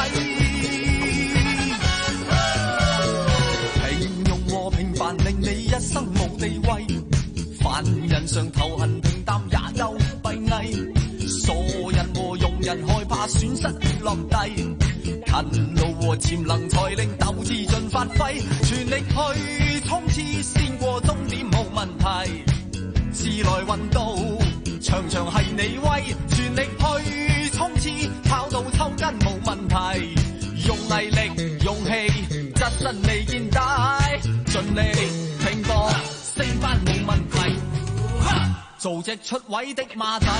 令你一生無地位，凡人上頭痕平淡也有閉翳，傻人和庸人害怕損失落地，勤勞和潛能才令鬥志盡發揮，全力去衝刺先過終點冇問題，時來運到場場係你威，全力去衝刺跑到抽筋冇問題，用毅力勇氣質身未見底，盡力拼搏升班冇問題，做隻出位的馬仔，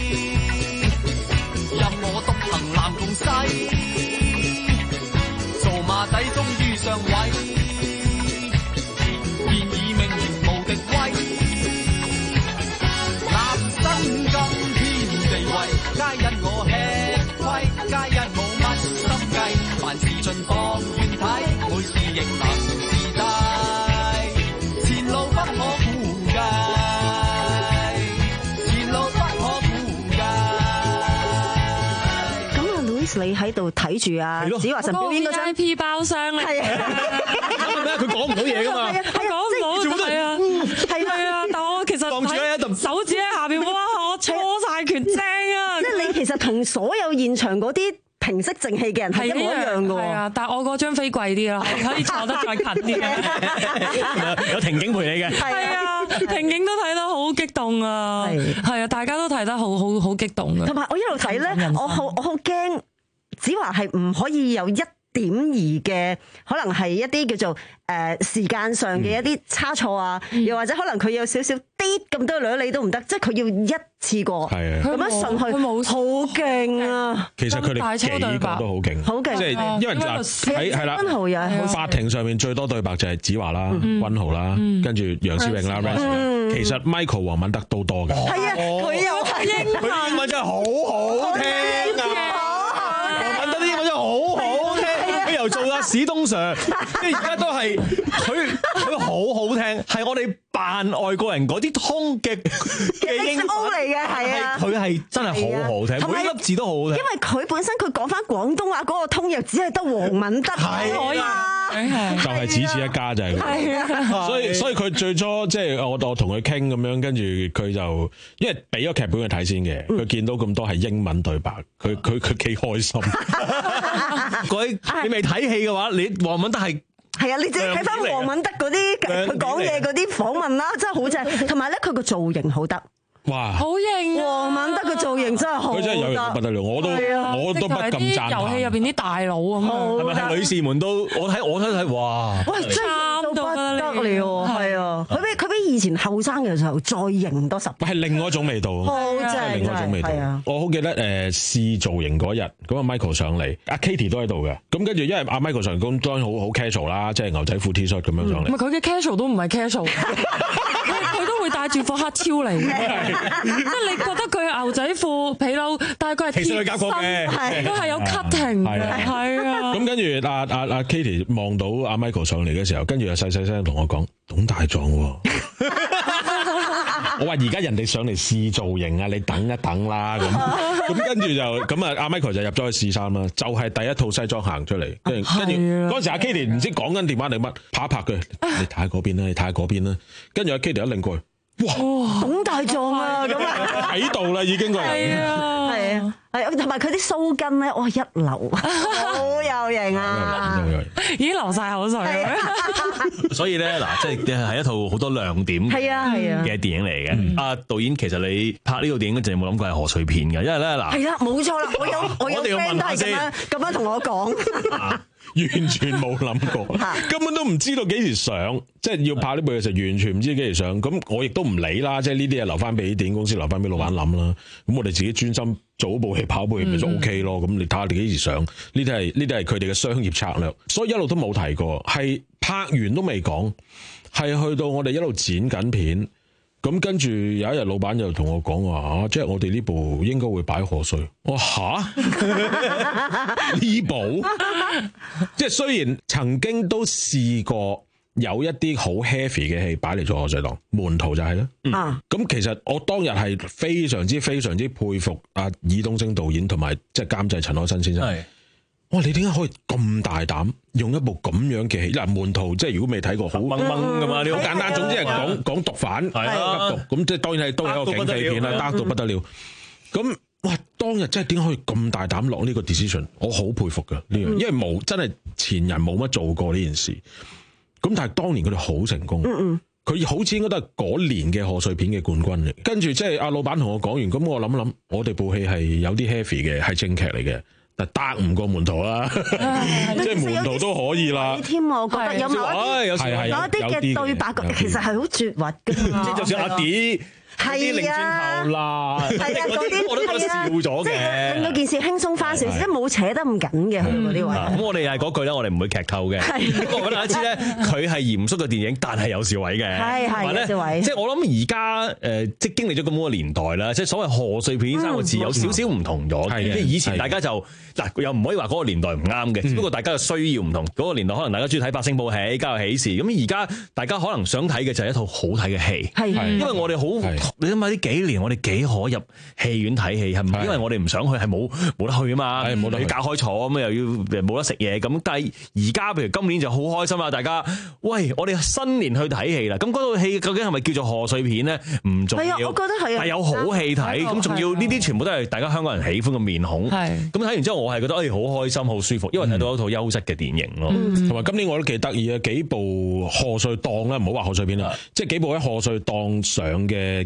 任我獨行南共西，做馬仔終於上位，現已命名無敵威，立身今天地位，皆因我吃虧，皆因我乜心計，凡事盡放遠睇，每事亦能你喺度睇住啊！子華神表演嗰張 I P 包廂咧， 係啊， 佢講唔到嘢噶嘛， 佢講唔到，係啊，係啊，但我其實放住喺度，手指喺下邊，哇！我搓晒拳正啊！ 即係你其實同所有現場嗰啲平息靜氣嘅人係一模一樣噶喎。 係啊，但係我嗰張飛貴啲啦，可以坐得再近啲嘅， 有庭警陪你嘅。 係啊，庭警都睇得好激動啊，係啊，大家都睇得好好好激動啊。 同埋我一路睇咧，我好我好驚。子華係唔可以有一點兒嘅，可能係一啲叫做誒、呃、時間上嘅一啲差錯啊，嗯、又或者可能佢有少少啲咁多兩你都唔得，即係佢要一次過咁樣順去，好勁啊！ 其實佢哋幾個都好勁， 好勁， 即係因為嗱喺係啦， 溫豪又係法庭上面最多對白就係子華啦、溫豪啦，跟住楊思穎啦 ，Rance 其實 Michael 黃敏德都多嘅， 係啊，佢又係英文， 佢英文真係好好聽啊！黃敏德啲英文真係好好聽。又做阿史東 Sir， 即係而家都係佢佢好好聽，係我哋扮外國人嗰啲通嘅嘅英文嚟嘅，係啊， 佢係真係好好聽，每一粒字都好好聽。 因為佢本身佢講翻廣東話嗰個通，又只係得黃敏德可以， 就係只此一家就係。係啊，所以所以佢最初即係我我同佢傾咁樣，跟住佢就因為俾咗劇本佢睇先嘅，佢見到咁多係英文對白，佢佢佢幾開心。 各位你未睇戲嘅話，你黃敏德係係啊，你自己睇翻黃敏德嗰啲佢講嘢嗰啲訪問啦，真係好正。同埋咧，佢個造型好得。 哇！ 好型啊！ 黃敏德個造型真係好， 佢真係有型不得了，我都我都不禁讚歎。 遊戲入邊啲大佬咁啊， 係咪係女士們都我睇我睇睇哇！ 喂，真係到不得了，係啊！佢比佢比以前後生嘅時候再型多十倍， 係另外一種味道，係另外一種味道。我好記得誒試造型嗰日，咁阿 Michael 上嚟，阿 Katie 都喺度嘅。咁跟住因為阿 Michael 上工當然好好 casual 啦，即係牛仔褲 T 恤咁樣上嚟。 唔係佢嘅 casual 都唔係 casual，佢佢都會帶住副黑超嚟嘅。即係你覺得佢係牛仔褲皮褸，但係佢係貼身，都係有 cutting 嘅，係啊。 咁跟住阿阿阿 Katie 望到阿 Michael 上嚟嘅時候，跟住又細細聲同我講：董大壯喎。我話而家人哋上嚟試造型啊，你等一等啦咁。咁跟住就咁啊，阿 Michael 就入咗去試衫啦，就係第一套西裝行出嚟，跟住跟住嗰陣時阿 Katie 唔知講緊電話定乜，拍一拍佢，你睇下嗰邊啦，你睇下嗰邊啦。跟住阿 Katie 一擰過去。哇！ 董大壯啊，咁啊喺度啦，已經個人係啊，係啊，係同埋佢啲鬚根咧，哇一流，好有型啊， 已經流晒口水。 所以咧嗱，即係係一套好多亮點係啊係啊嘅電影嚟嘅。阿導演其實你拍呢套電影嗰陣有冇諗過係賀歲片嘅？因為咧嗱， 係啦，冇錯啦，我有我有 friend 都係咁樣咁樣同我講。 完全冇諗過，根本都唔知道幾時上，即係要拍呢部嘅時候，完全唔知幾時上。咁我亦都唔理啦，即係呢啲嘢留翻俾電影公司，留翻俾老闆諗啦。咁我哋自己專心做部戲、跑部戲咪就 O K 咯。咁你睇下你幾時上？呢啲係呢啲係佢哋嘅商業策略，所以一路都冇提過。係拍完都未講，係去到我哋一路剪緊片。咁跟住有一日，老闆又同我講話啊，即係我哋呢部應該會擺賀歲。我話吓呢部，即係雖然曾經都試過有一啲好 heavy 嘅戲擺嚟做賀歲檔，門徒就係啦。啊、嗯，咁其實我當日係非常之非常之佩服阿爾冬升導演同埋即係監製陳可辛先生。哇！你點解可以咁大膽用一部咁樣嘅戲？嗱，門徒即係如果未睇過，好掹掹噶嘛，你好簡單，總之係講講毒販、吸毒，咁即係當然係都係一個警匪片啦，得到不得了。咁哇，當日真係點解可以咁大膽落呢個 decision？ 我好佩服噶呢樣，因為冇真係前人冇乜做過呢件事。咁但係當年佢哋好成功，佢好似應該都係嗰年嘅賀歲片嘅冠軍嚟。跟住即係阿老闆同我講完，咁我諗一諗，我哋部戲係有啲 heavy 嘅，係正劇嚟嘅。但係得唔過門徒啦，即係門徒都可以啦。 添我覺得有某一啲有一啲嘅對白，其實係好絕核嘅。 即係就算阿 D。係啊，係啊， 嗰啲我都覺得笑咗嘅， 令到件事輕鬆翻少少，即係冇扯得咁緊嘅去嗰啲位。 咁我哋係嗰句咧，我哋唔會劇透嘅。不過我覺得一次咧，佢係嚴肅嘅電影，但係有笑位嘅。 係係有笑位。 即係我諗而家誒，即係經歷咗咁多個年代啦，即係所謂賀歲片三個字有少少唔同咗。即係以前大家就嗱，又唔可以話嗰個年代唔啱嘅，只不過大家嘅需要唔同。嗰個年代可能大家中意睇《八星報喜》《家有喜事》，咁而家大家可能想睇嘅就係一套好睇嘅戲。係，因為我哋好。你諗下呢幾年我哋幾可入戲院睇戲，係唔係因為我哋唔想去，係冇冇得去啊嘛，冇得去隔開坐咁又要冇得食嘢咁。但係而家譬如今年就好開心啦，大家喂我哋新年去睇戲啦，咁嗰套戲究竟係咪叫做賀歲片咧？唔重要， 係啊，我覺得係啊， 係有好戲睇，咁仲要呢啲全部都係大家香港人喜歡嘅面孔。咁睇完之後我係覺得誒好開心好舒服，因為睇到一套優質嘅電影咯。同埋今年我都幾得意啊，幾部賀歲檔啦，唔好話賀歲片啦，即係幾部喺賀歲檔上嘅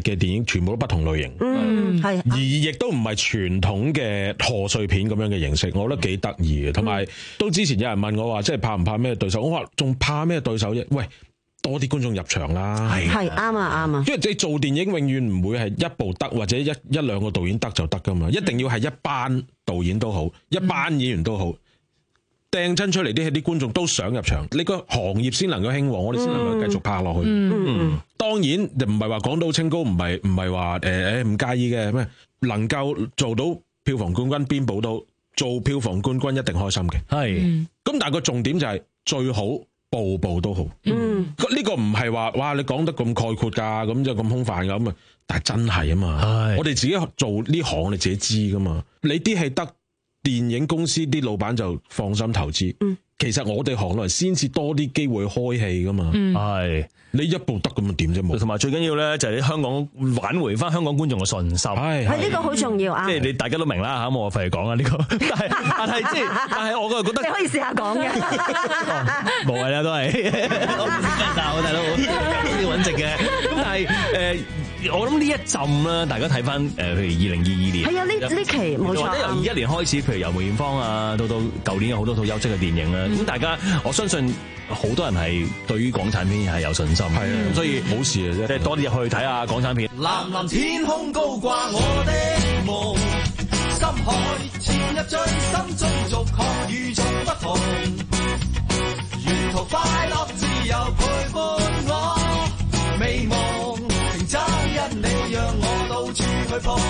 嘅電影，全部都不同類型。 嗯，係。 而亦都唔係傳統嘅賀歲片咁樣嘅形式，我覺得幾得意嘅。同埋都之前有人問我話，即係怕唔怕咩對手？我話仲怕咩對手啫？喂，多啲觀眾入場啦。 係係啱啊啱啊。 因為你做電影永遠唔會係一部得或者一一兩個導演得就得噶嘛，一定要係一班導演都好，一班演員都好。掟真出嚟啲戲，啲觀眾都想入場，你個行業先能夠興旺，我哋先能夠繼續拍落去。嗯嗯嗯、當然，唔係話講到清高，唔係唔係話誒誒唔介意嘅咩，能夠做到票房冠軍邊部都做票房冠軍一定開心嘅。係，咁、嗯、但係個重點就係、是、最好部部都好。嗯，呢、這個唔係話哇你講得咁概括噶，咁就咁空泛噶咁啊，但係真係啊嘛。我哋自己做呢行，我哋自己知噶嘛。你啲戲得。電影公司啲老闆就放心投資，嗯、其實我哋行內先至多啲機會開戲噶嘛，係、嗯、你一部得咁點啫冇， 同埋最緊要咧就係香港挽回翻香港觀眾嘅信心，係呢個好重要啊！ 即係你大家都明啦嚇，我費事講啊呢個，但係但係即係但係我個覺得你可以試下講嘅， 無謂啦都係，我唔識教大佬，要穩值嘅，咁但係誒。呃我諗呢一陣啦，大家睇翻誒，譬如二零二二年， 係啊，呢呢期冇錯， 或者由二一年開始，譬如由梅艷芳啊，到到舊年有好多套優質嘅電影啦。咁、嗯、大家我相信好多人係對於港產片係有信心，係啊，所以冇事嘅啫，即係多啲入去睇下港產片。 藍藍天空高掛我的夢，深海潛入最心中，逐確與眾不同，沿途快樂自由陪伴我，美夢。真因你讓我到處去碰，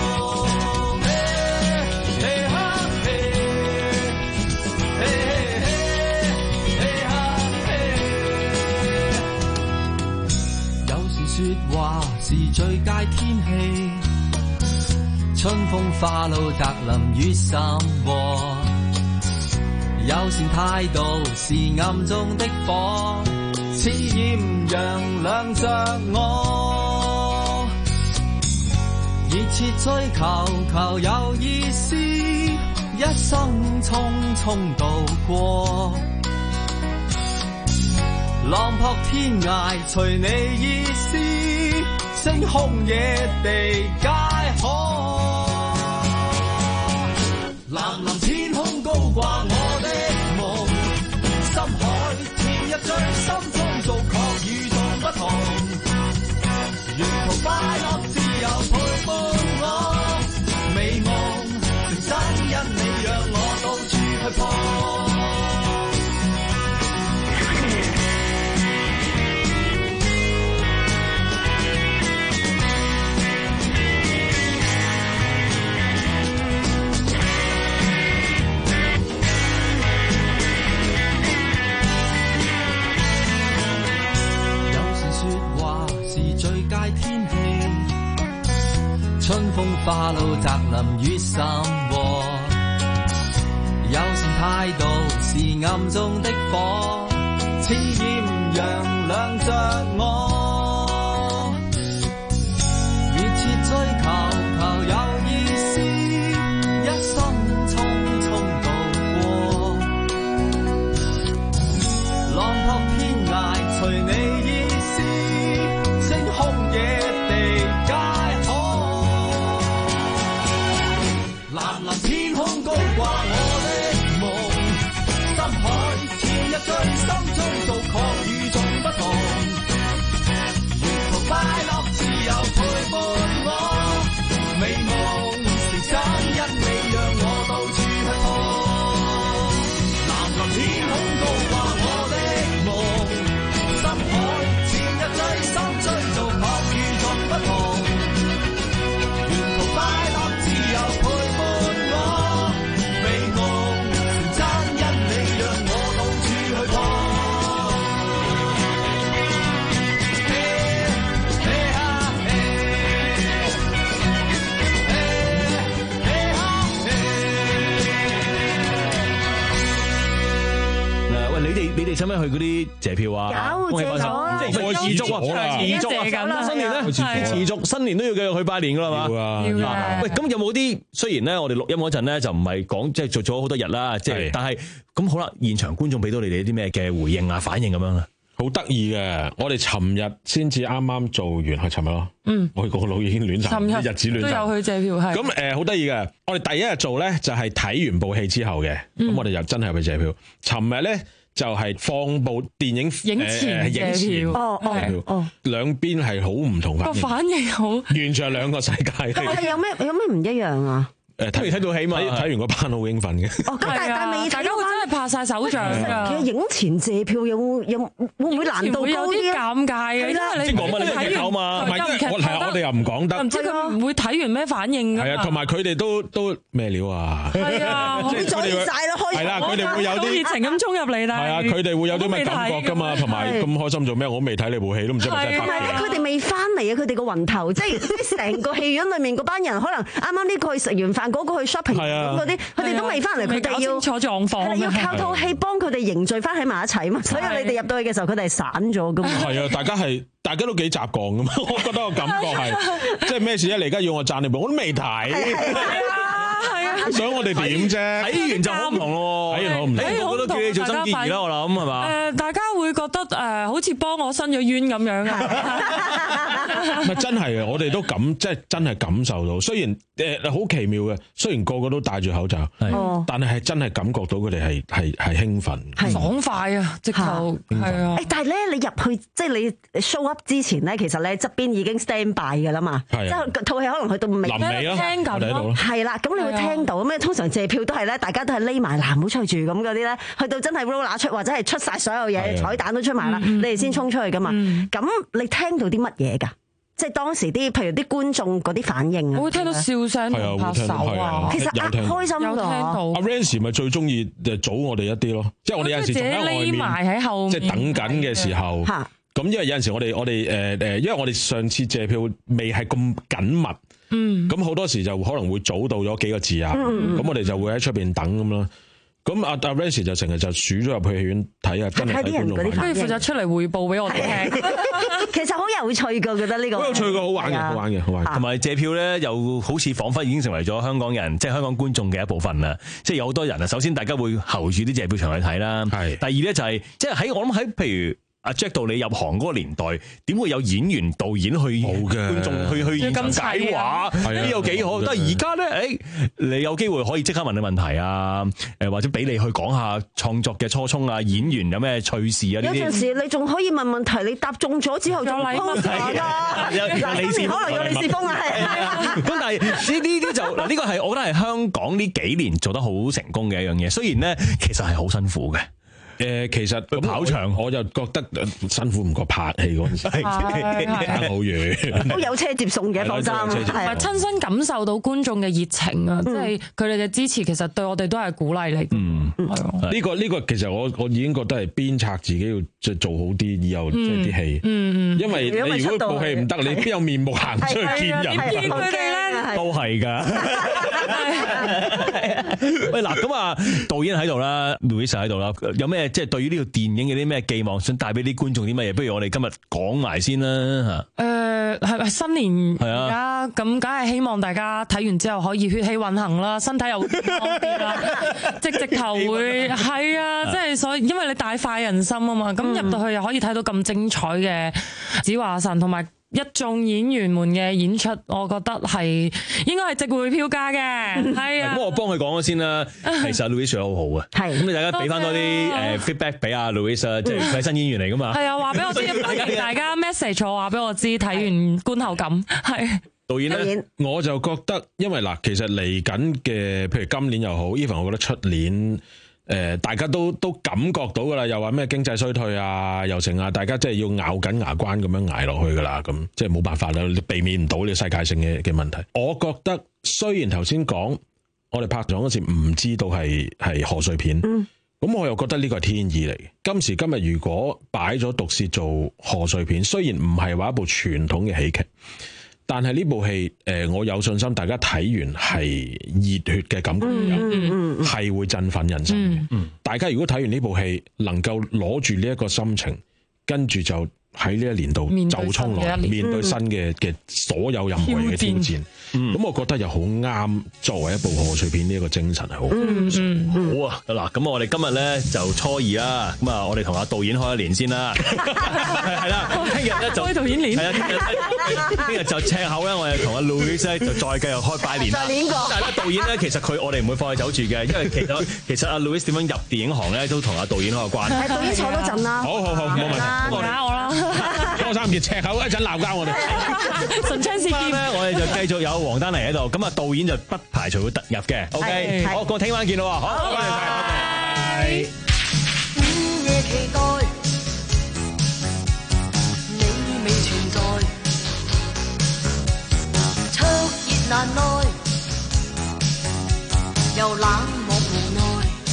有時說話是最佳天氣，春風化露澤林雨傘和，友善態度是暗中的火，似豔陽亮着我。熱切追求，求有意思，一生匆匆度過。浪撲天涯，隨你意思，星空野地皆可。藍藍天空高掛我的夢，深海潛入最心中，做確與眾不同。沿途快樂自由陪伴我，美夢成真因你讓我到處去碰。有時說話是最佳天氣，春風化露澤林雨傘和，友善態度是暗中的火，似豔陽亮着我，熱切追求，求有意思，一生匆匆度過。浪撲天涯，隨你意思，星空野地皆可。藍藍天空高掛我的夢，深海潛入最心中，做確與眾不同。沿途快樂自由陪伴我，美夢成真因你讓我到處去碰。藍藍天空高掛我的夢，深海潛入最心中，做確與眾不同。沿途快樂自由陪伴我，美夢成真因你讓我到處去碰。 嗱，喂，你哋你哋使唔使去嗰啲謝票啊？ 有恭喜發財謝咗即係持續啊，持續啊，新年咧，持續新年都要繼續去拜年噶啦嘛。 要嗱，喂，咁有冇啲雖然咧，我哋錄音嗰陣咧就唔係講即係做咗好多日啦，即係但係咁好啦，現場觀眾俾到你哋啲咩嘅回應啊、反應咁樣啊？ 好得意嘅，我哋尋日先至啱啱做完，係尋日咯。嗯，我個腦已經亂晒， 尋日日子亂晒。 都有去借票係。 咁誒，好得意嘅，我哋第一日做咧就係睇完部戲之後嘅，咁、嗯、我哋就真係去借票。尋日咧就係放部電影影前借票， 哦哦哦， 兩邊係好唔同個反應好， 完全係兩個世界。 但係有咩有咩唔一樣啊？ 誒，睇完睇到戲嘛，睇完嗰班好興奮嘅。 哦，咁但係未， 大家會真係拍晒手掌㗎。 其實影前借票有冇有會唔會難度高啲？ 有啲尷尬嘅，因為你講乜你睇完嘛，唔係我係啊，我哋又唔講得。 唔知佢唔會睇完咩反應㗎。 係啊，同埋佢哋都都咩料啊？ 係啊， 好阻曬啦，開係啦，佢哋會有啲熱情咁衝入嚟，但係係啊，佢哋會有啲咩感覺㗎嘛？同埋咁開心做咩？我未睇你部戲都唔知係咪真係。 同埋咧，佢哋未翻嚟啊！佢哋個暈頭，即係成個戲院裡面嗰班人，可能啱啱呢個去食完飯，嗰個去 shopping。咁嗰啲，佢哋都未翻嚟，佢哋要搞清楚狀況， 要靠套戲幫佢哋凝聚翻喺埋一齊嘛。所以你哋入到去嘅時候，佢哋係散咗噶嘛。 係啊，大家係大家都幾習慣噶嘛。我覺得個感覺係，即係咩事咧？你而家要我讚你部，我都未睇。係啊，係啊。 想我哋點啫？ 睇完就好唔同咯。睇完好唔同。誒，我都叫你做曾建怡啦，我諗係嘛？ 誒，大家會覺得誒，好似幫我伸咗冤咁樣啊。 唔係真係嘅，我哋都感即係真係感受到。雖然誒好奇妙嘅，雖然個個都戴住口罩， 係， 但係係真係感覺到佢哋係係係興奮， 爽快啊！直頭係啊！ 誒，但係咧，你入去即係你 show up 之前咧，其實咧側邊已經 stand by 㗎啦嘛。即係套戲可能去到尾， 臨尾咯， 聽緊咯，係啦。咁你會聽到咁咧，通常借票都係咧，大家都係匿埋嗱，唔好出去住咁嗰啲咧。去到真係 roll 出或者係出晒所有嘢，彩蛋都出埋啦，你哋先衝出去㗎嘛。咁你聽到啲乜嘢㗎？即係當時啲，譬如啲觀眾嗰啲反應啊， 我會聽到笑聲同拍手啊， 其實啊開心㗎。 阿 Rance 咪最中意誒早我哋一啲咯，即係我哋有陣時仲喺外面，即係等緊嘅時候。咁因為有陣時我哋我哋誒誒，因為我哋上次借票未係咁緊密，嗯，咁好多時就可能會早到咗幾個字啊，咁我哋就會喺出邊等咁咯。咁阿阿 Rance 就成日就鼠咗入去戲院睇下，真係睇觀眾， 跟住負責出嚟匯報俾我哋聽。 其實好有趣㗎，覺得呢個好有趣㗎，好玩嘅，好玩嘅，好玩。 同埋借票咧，又好似彷彿已經成為咗香港人，即係香港觀眾嘅一部分啦。即係有好多人啊，首先大家會候住啲借票場去睇啦。係。第二咧就係即係喺我諗喺譬如。阿 Jack 到你入行嗰個年代，點會有演員、導演去觀眾去去現場解話？呢有幾好？但係而家咧，誒，你有機會可以即刻問你問題啊，誒，或者俾你去講下創作嘅初衷啊，演員有咩趣事啊？呢啲有陣時你仲可以問問題，你答中咗之後就禮物㗎。 有利是， 可能有利是封啊，係。 咁但係呢呢啲就嗱，呢個係我覺得係香港呢幾年做得好成功嘅一樣嘢。雖然咧，其實係好辛苦嘅。 誒，其實跑場我就覺得辛苦唔過拍戲嗰陣時，差好遠。 都有車接送嘅，放心。 係親身感受到觀眾嘅熱情啊，即係佢哋嘅支持，其實對我哋都係鼓勵嚟。 嗯，係呢個呢個其實我我已經覺得係鞭策自己要即係做好啲，以後即係啲戲。嗯嗯。因為你如果部戲唔得，你邊有面目行出去見人？ 見佢哋咧都係㗎。喂，嗱咁啊，導演喺度啦 Louis 喺度啦，有咩？即係對於呢個電影嘅啲咩寄望，想帶俾啲觀眾啲乜嘢？不如我哋今日講埋先啦嚇。 誒係咪新年而家咁，梗係希望大家睇完之後可以血氣運行啦，身體又健康啲啦，即直頭會係啊！即係所以，因為你大快人心啊嘛，咁入到去又可以睇到咁精彩嘅子華神同埋一眾演員們嘅演出，我覺得係應該係值回票價嘅，係啊。 咁我幫佢講咗先啦。其實 Louis 好好嘅，係咁你大家俾翻多啲誒 feedback 俾阿 Louis 啊，即係佢係新演員嚟噶嘛。係啊， 話俾我知，歡迎大家 message 我話俾我知，睇完觀後感係。 導演咧，我就覺得，因為嗱，其實嚟緊嘅，譬如今年又好 ，even 我覺得出年。誒、呃，大家都都感覺到噶啦，又話咩經濟衰退啊，又成啊，大家即係要咬緊牙關咁樣捱落去噶啦，咁即係冇辦法啦，你避免唔到呢個世界性嘅嘅問題。我覺得雖然頭先講我哋拍咗嗰時唔知道係係賀歲片，咁、嗯、我又覺得呢個係天意嚟嘅。今時今日如果擺咗毒舌做賀歲片，雖然唔係話一部傳統嘅喜劇。但係呢部戲，誒、呃，我有信心，大家睇完係熱血嘅感覺，係、嗯嗯、會振奮人心嘅。嗯、大家如果睇完呢部戲，能夠攞住呢一個心情，跟住就喺呢一年度就衝來面對新嘅嘅所有任何嘅挑戰。咁、嗯、我覺得又好啱作為一部賀歲片呢一個精神係好。 嗯嗯，好啊，嗱，咁我哋今日咧就初二啦，咁啊，我哋同阿導演開一年先啦，係啦，聽日咧就開導演年，係啊，聽日就赤口咧，我哋同阿 Louis 咧就再繼續開拜年啦。但係咧導演咧，其實佢我哋唔會放佢走住嘅，因為其實其實阿 Louis 點樣入電影行咧，都同阿導演好有關係。 導演坐多陣啦。 好好好，冇問題。 我打我啦。 多三件赤口一陣鬧交我哋。 唇槍舌劍咧，我哋就繼續有黃丹妮喺度，咁啊導演就不排除會突入嘅。OK，好，我聽晚見咯。好，多謝晒，多謝。 午夜期待，你未存在，灼熱難耐，又冷漠無奈。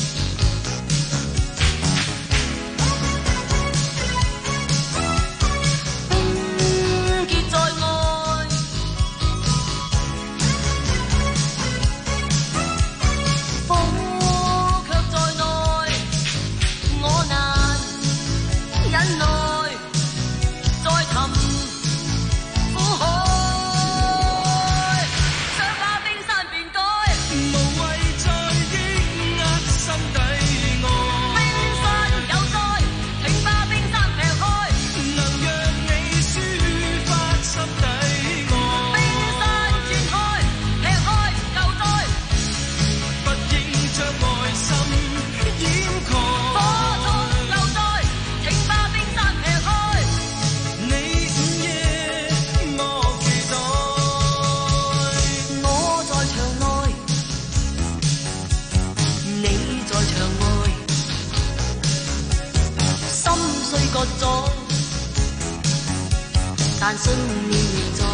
但信念仍在，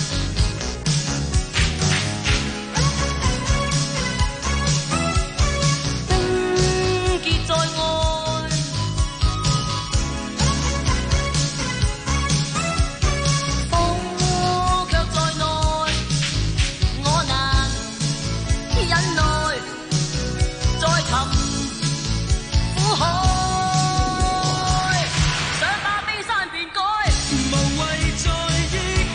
冰結在愛，火卻在內，我難忍耐，再尋苦海。想把冰山變改，無謂在意。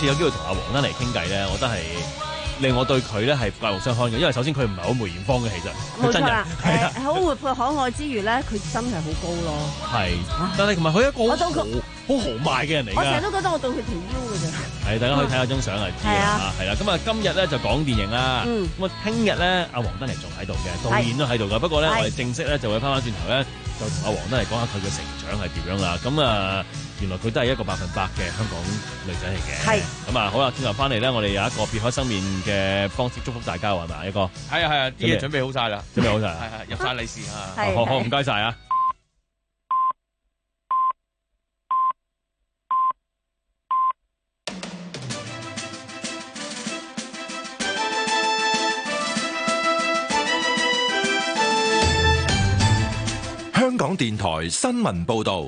次有機會同阿黃丹妮傾偈咧，我覺得係令我對佢咧係刮目相看嘅，因為首先佢唔係好梅艷芳嘅，其實佢真人係啊， 好活潑可愛之餘咧，佢真係好高咯。係， 但係同埋佢一個好豪好豪邁嘅人嚟㗎。 我成日都覺得我到佢條腰嘅啫。 係，大家可以睇下張相嚟知啦嚇，係啦。咁啊，今日咧就講電影啦。咁啊，聽日咧阿黃丹妮仲喺度嘅，導演都喺度㗎。不過咧，我哋正式咧就會翻返轉頭咧，就同阿黃丹妮講下佢嘅成長係點樣啦。咁啊，原來佢都係一個百分百嘅香港女仔嚟嘅。係。咁啊，好啦，轉頭翻嚟咧，我哋有一個別開生面嘅方式祝福大家係咪？一個。係啊係啊，啲嘢準備好晒啦，準備好晒啦，係係入晒利是啊。好好唔該晒啊！ 香港電台新聞報道。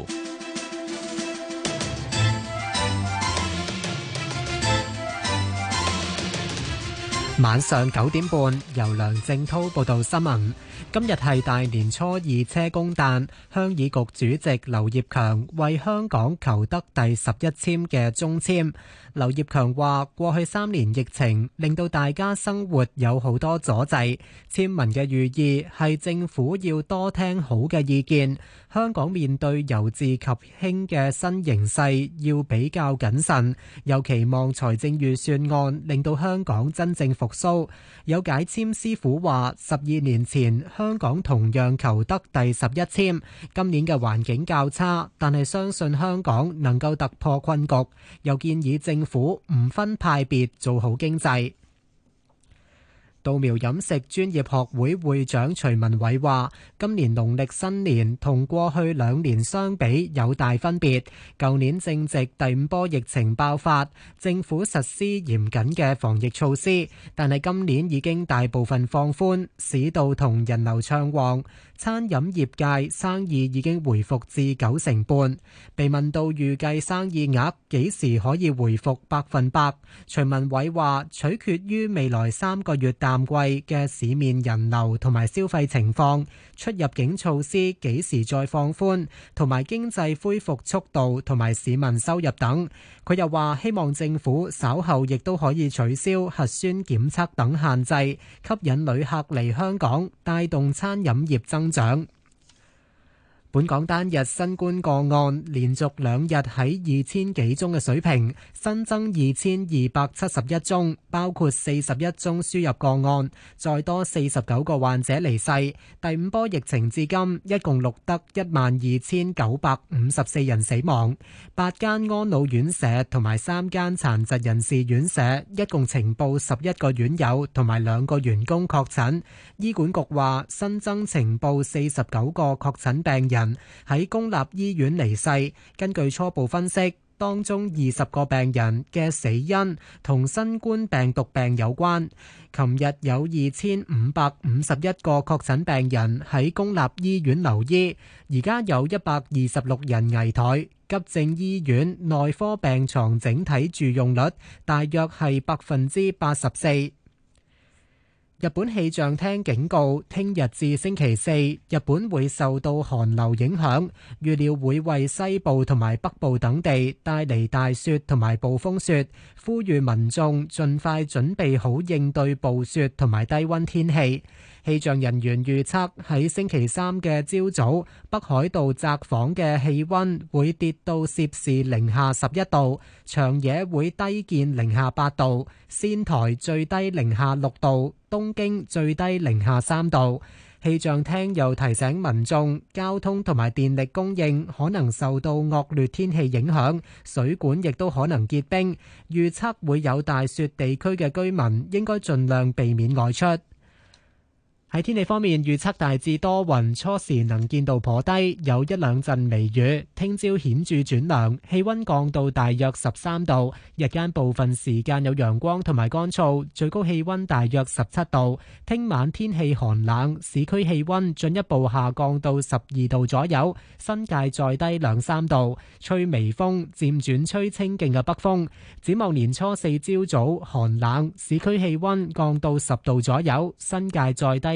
晚上九點半，由梁正滔報道新聞。今日係大年初二車公誕，鄉議局主席劉業強為香港求得第十一簽嘅中簽。劉業強話：過去三年疫情令到大家生活有好多阻滯，簽文嘅寓意係政府要多聽好嘅意見。香港面對由治及興嘅新形勢，要比較謹慎，又期望財政預算案令到香港真正復甦。有解簽師傅話：十二年前香港同樣求得第十一簽，今年嘅環境較差，但係相信香港能夠突破困局。又建議政府唔分派別做好經濟。稻苗飲食專業學會會長徐文偉話：今年農曆新年同過去兩年相比有大分別。舊年正值第五波疫情爆發，政府實施嚴謹嘅防疫措施，但係今年已經大部分放寬，市道同人流暢旺。餐飲業界生意已經回復至九成半。被問到預計生意額幾時可以回復百分百，徐文偉話取決於未來三個月淡季嘅市面人流同埋消費情況，出入境措施幾時再放寬，同埋經濟恢復速度同埋市民收入等。佢又話希望政府稍後亦都可以取消核酸檢測等限制，吸引旅客嚟香港，帶動餐飲業增長。本港單日新冠個案連續兩日喺二千幾宗嘅水平，新增二千二百七十一宗，包括四十一宗輸入個案，再多四十九個患者離世。第五波疫情至今一共錄得一萬二千九百五十四人死亡。八間安老院舍同埋三間殘疾人士院舍一共呈報十一個院友同埋兩個員工確診。醫管局話新增呈報四十九個確診病人喺公立醫院離世，根據初步分析，當中二十個病人嘅死因同新冠病毒病有關。琴日有二千五百五十一個確診病人喺公立醫院留醫，而家有一百二十六人危殆。急症醫院內科病床整體住用率大約係百分之八十四。日本氣象廳警告，聽日至星期四，日本會受到寒流影響，預料會為西部同埋北部等地帶嚟大雪同埋暴風雪，呼籲民眾盡快準備好應對暴雪同埋低溫天氣。氣象人員預測喺星期三嘅朝早，北海道札幌嘅氣溫會跌到攝氏零下十一度，長野會低見零下八度，仙台最低零下六度，東京最低零下三度。氣象廳又提醒民眾，交通同埋電力供應可能受到惡劣天氣影響，水管亦都可能結冰。預測會有大雪地區嘅居民應該盡量避免外出。喺天氣方面，預測大致多雲，初時能見度頗低，有一兩陣微雨。聽朝顯著轉涼，氣溫降到大約十三度。日間部分時間有陽光同埋乾燥，最高氣溫大約十七度。聽晚天氣寒冷，市區氣溫進一步下降到十二度左右，新界再低兩三度。吹微風，漸轉吹清勁嘅北風。展望年初四朝早寒冷，市區氣溫降到十度左右，新界再低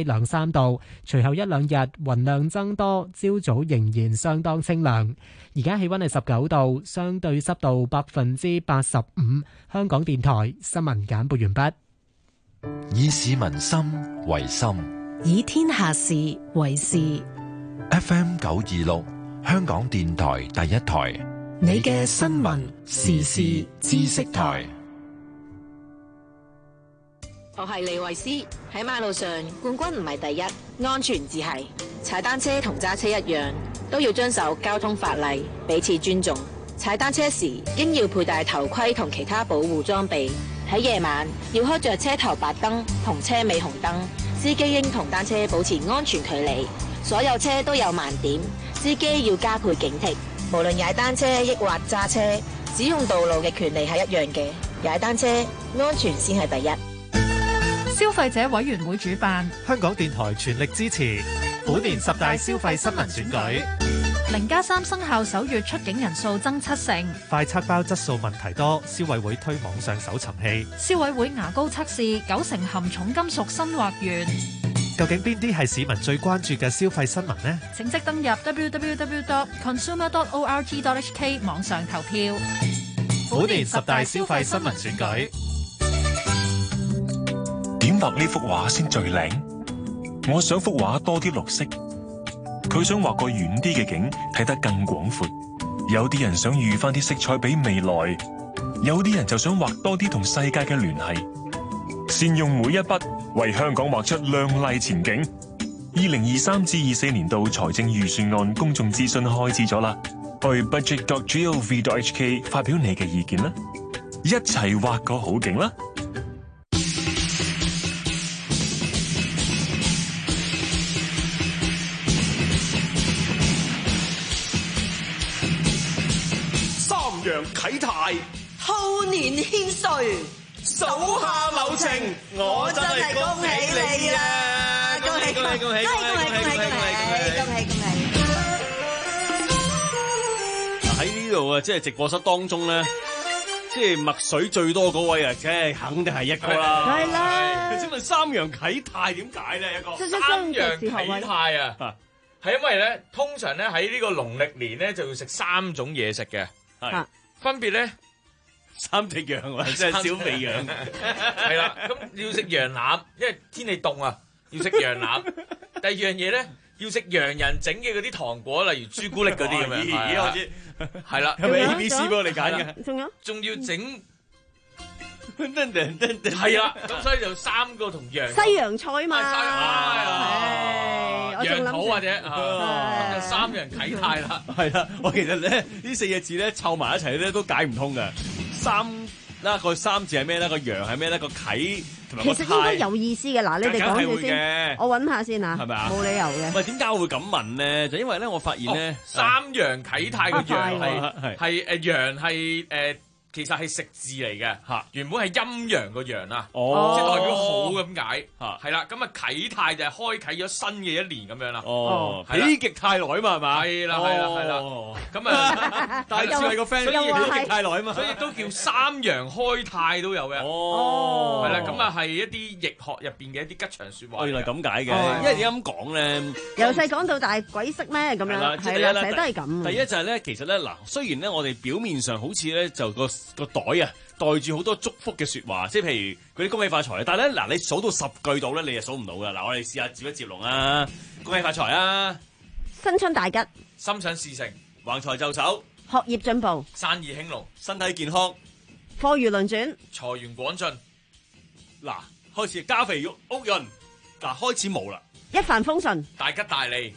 兩三度，隨後一兩日雲量增多，朝早仍然相當清涼。而家氣溫係十九度，相對濕度百分之八十五。香港電台新聞簡報完畢。 以市民心為心， 以天下事為事。 F M 九二六，香港電台第一台， 你嘅新聞時事知識台。 我係李慧詩。喺馬路上，冠軍唔係第一，安全至係。踩單車同揸車一樣，都要遵守交通法例，彼此尊重。踩單車時應要佩戴頭盔同其他保護裝備。喺夜晚要開着車頭白燈同車尾紅燈。司機應同單車保持安全距離。所有車都有盲點，司機要加倍警惕。無論踩單車抑或揸車，使用道路嘅權利係一樣嘅。踩單車安全先係第一。 消費者委員會主辦， 香港電台全力支持本年十大消費新聞選舉。 零加三生效首月出境人數增七成， 快測包質素問題多，消委會推網上搜尋器。 消委會牙膏測試九成含重金屬砷或鉛。 究竟邊啲係市民最關注嘅消費新聞呢？ 請即登入 double-u double-u double-u dot consumer dot org dot h k 網上投票。 本年十大消費新聞選舉。 點畫呢幅畫先最靚？我想幅畫多啲綠色，佢想畫個遠啲嘅景，睇得更廣闊。有啲人想預翻啲色彩俾未來，有啲人就想畫多啲同世界嘅聯繫。善用每一筆，為香港畫出亮麗前景。二零二三至二四年度財政預算案公眾諮詢開始咗啦，去 budget dot gov dot h k 發表你嘅意見啦，一齊畫個好景啦！ 陽啟泰， 兔年獻歲， 手下留情，我真係恭喜你啦！恭喜恭喜恭喜恭喜恭喜恭喜恭喜恭喜！喺呢度啊，即係直播室當中咧，即係墨水最多嗰位啊，即係肯定係一個啦。 係啦。 請問三陽啟泰點解咧？一個三陽啟泰啊，係因為咧，通常咧喺呢個農曆年咧就要食三種嘢食嘅。係，分別咧三隻羊或者係小肥羊， 係啦。咁要食羊腩，因為天氣凍啊，要食羊腩。第二樣嘢咧，要食洋人整嘅嗰啲糖果，例如朱古力嗰啲咁樣。 咦，我知係啦， 係咪 A B C 俾我哋揀嘅？ 仲有， 仲要整。係啦，咁所以就三個同羊西洋菜嘛， 係羊肚或者咁就三陽啟泰啦。 係啦，我其實咧呢四個字咧湊埋一齊咧都解唔通嘅。三啦個三字係咩咧？個羊係咩咧？個啟同埋個泰。 其實應該有意思嘅。嗱，你哋講住先，我揾下先啊。 係咪啊？ 冇理由嘅。 喂，點解我會咁問咧？就因為咧，我發現咧， 三陽啟泰個羊係係誒羊係誒。其實係食字嚟嘅，嚇原本係陰陽個陽啊， 哦、 即係代表好咁解，嚇係啦。咁啊啟泰就係開啓咗新嘅一年咁樣啦。 哦，喜極泰來啊嘛，係嘛？ 係啦，係啦，係啦。咁啊， 大智慧個 friend 喜極泰來啊嘛， 所以都叫三陽開泰都有嘅。 哦， 係啦，咁啊係一啲易學入邊嘅一啲吉祥説話。 原來咁解嘅，因為點解咁講咧？ 由細講到大，鬼識咩咁樣？係啦，成日都係咁。 第一就係咧，其實咧嗱，雖然咧我哋表面上好似咧就個個袋啊，袋住好多祝福嘅説話，即係譬如嗰啲恭喜發財。但係咧嗱，你數到十句到咧，你就數唔到噶。嗱，我哋試下接一接龍啊！恭喜發財啊！ 新春大吉， 心想事成， 橫財就手， 學業進步， 生意興隆， 身體健康， 貨如輪轉， 財源廣進。 嗱，開始家肥屋潤，嗱開始冇啦， 一帆風順， 大吉大利，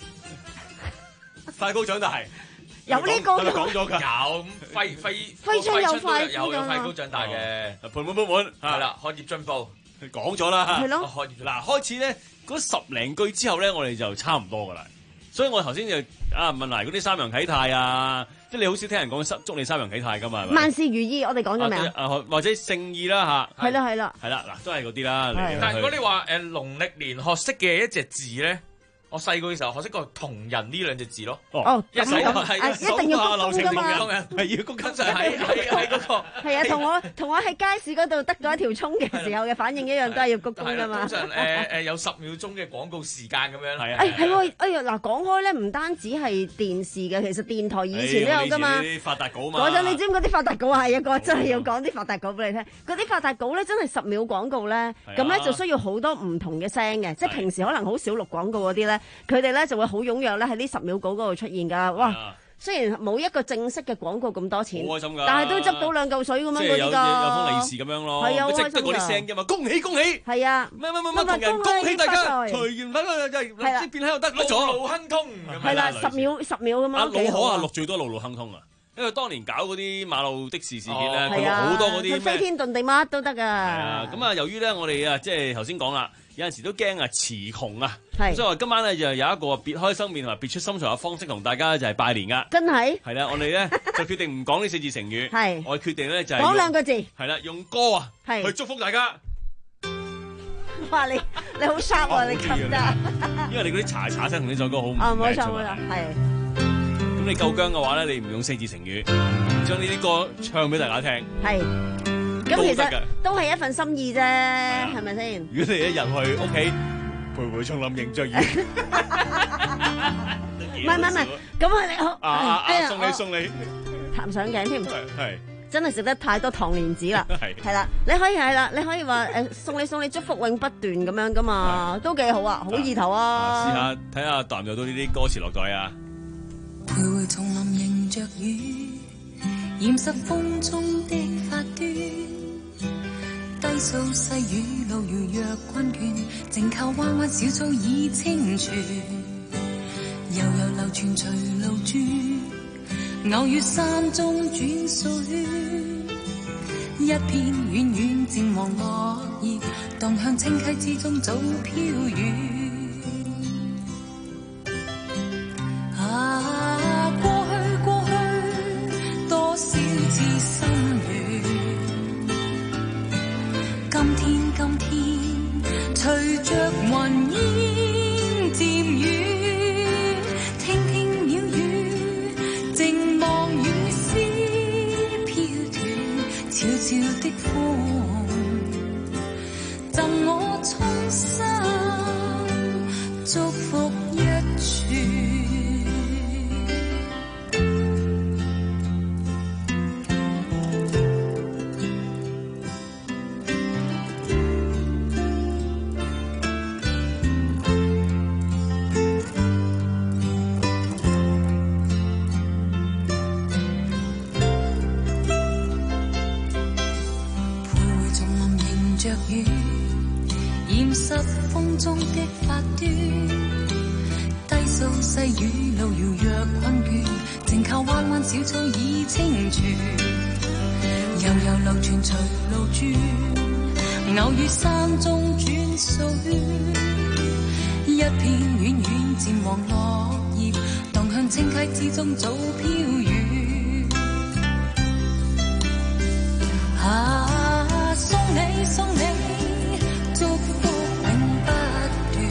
快高長大。 有呢個係咪講咗㗎？ 有揮揮揮春有快有有快高長大嘅， 盤滿缽滿係啦，學業進步， 講咗啦， 係咯。 嗱開始咧嗰十零句之後咧，我哋就差唔多㗎啦。所以我頭先就啊問埋嗰啲三陽啟泰啊，即係你好少聽人講祝你三陽啟泰㗎嘛？係咪？ 萬事如意，我哋講咗未啊？ 或者勝意啦嚇。 係啦係啦。 係啦嗱，都係嗰啲啦。 但係如果你話誒農曆年學識嘅一隻字咧？ 我細個嘅時候學識過同人呢兩隻字咯。 哦， 一手係一定要鞠躬㗎嘛， 係要鞠躬就喺喺喺嗰個。 係啊，同我同我喺街市嗰度得到一條葱嘅時候嘅反應一樣，都係要鞠躬㗎嘛。 通常誒誒有十秒鐘嘅廣告時間咁樣。係啊。 誒係喎，哎呀嗱，講開咧，唔單止係電視嘅，其實電台以前都有㗎嘛。 啲發達稿嘛。 嗰陣你知唔知嗰啲發達稿係一個真係要講啲發達稿俾你聽？嗰啲發達稿咧真係十秒廣告咧，咁咧就需要好多唔同嘅聲嘅，即係平時可能好少錄廣告嗰啲咧，佢哋咧就會好踴躍咧喺呢十秒稿嗰度出現㗎。哇！雖然冇一個正式嘅廣告咁多錢， 好開心㗎， 但係都執到兩嚿水咁樣嗰啲㗎。 即係有有封利是咁樣咯， 係啊， 即係得嗰啲聲啫嘛，恭喜恭喜！ 係啊， 乜乜乜乜同人恭喜大家，隨緣乜乜就係即變喺度得咗， 路路亨通。 係啦，十秒十秒咁樣。 阿老可啊錄最多路路亨通啊！因為當年搞嗰啲馬路的士事件咧，佢錄好多嗰啲咩飛天遁地乜都得噶。係啊，咁啊，由於咧我哋啊，即係頭先講啦，有陣時都驚啊詞窮啊， 係， 所以話今晚咧就有一個別開生面同埋別出心裁嘅方式同大家就係拜年噶。 真係。係啦，我哋咧就決定唔講呢四字成語， 係， 我哋決定咧就係講兩個字。 係啦，用歌啊， 係， 去祝福大家。 哇！你你好 sharp 啊，你咁得。 因為你嗰啲查查聲同呢首歌好唔啊，冇錯冇錯，係。 咁你夠薑嘅話咧，你唔用四字成語，將呢啲歌唱俾大家聽。 係，咁其實都係一份心意啫，係咪先？ 如果你一日去屋企陪陪叢林迎着雨， 唔係唔係唔係，咁啊你好， 啊啊送你送你， 彈上頸添， 係真係食得太多糖蓮子啦， 係係啦，你可以係啦，你可以話誒送你送你祝福永不斷咁樣噶嘛，都幾好啊，好意頭啊！ 試下睇下彈唔彈到呢啲歌詞落袋啊！ 徘徊叢林迎着雨，掩飾風中的發端。低訴細雨路遙若困倦，靜靠彎彎小草已清泉。悠悠流傳隨路轉，偶遇山中轉水。一片遠遠漸黃落葉，蕩向清溪之中早飄遠。啊，過去過去，多少次心亂。今天今天，隨着雲煙漸遠，聽聽鳥語，靜望雨絲飄斷，悄悄的風，贈我衷心祝福一串。雨掩飾風中的發端，低訴細雨路遙若困倦，靜靠彎彎小草已清泉。悠悠流傳隨路轉，偶遇山中轉水。一片遠遠漸黃落葉，蕩向清溪之中早飄遠。啊，送你送你祝福永不斷，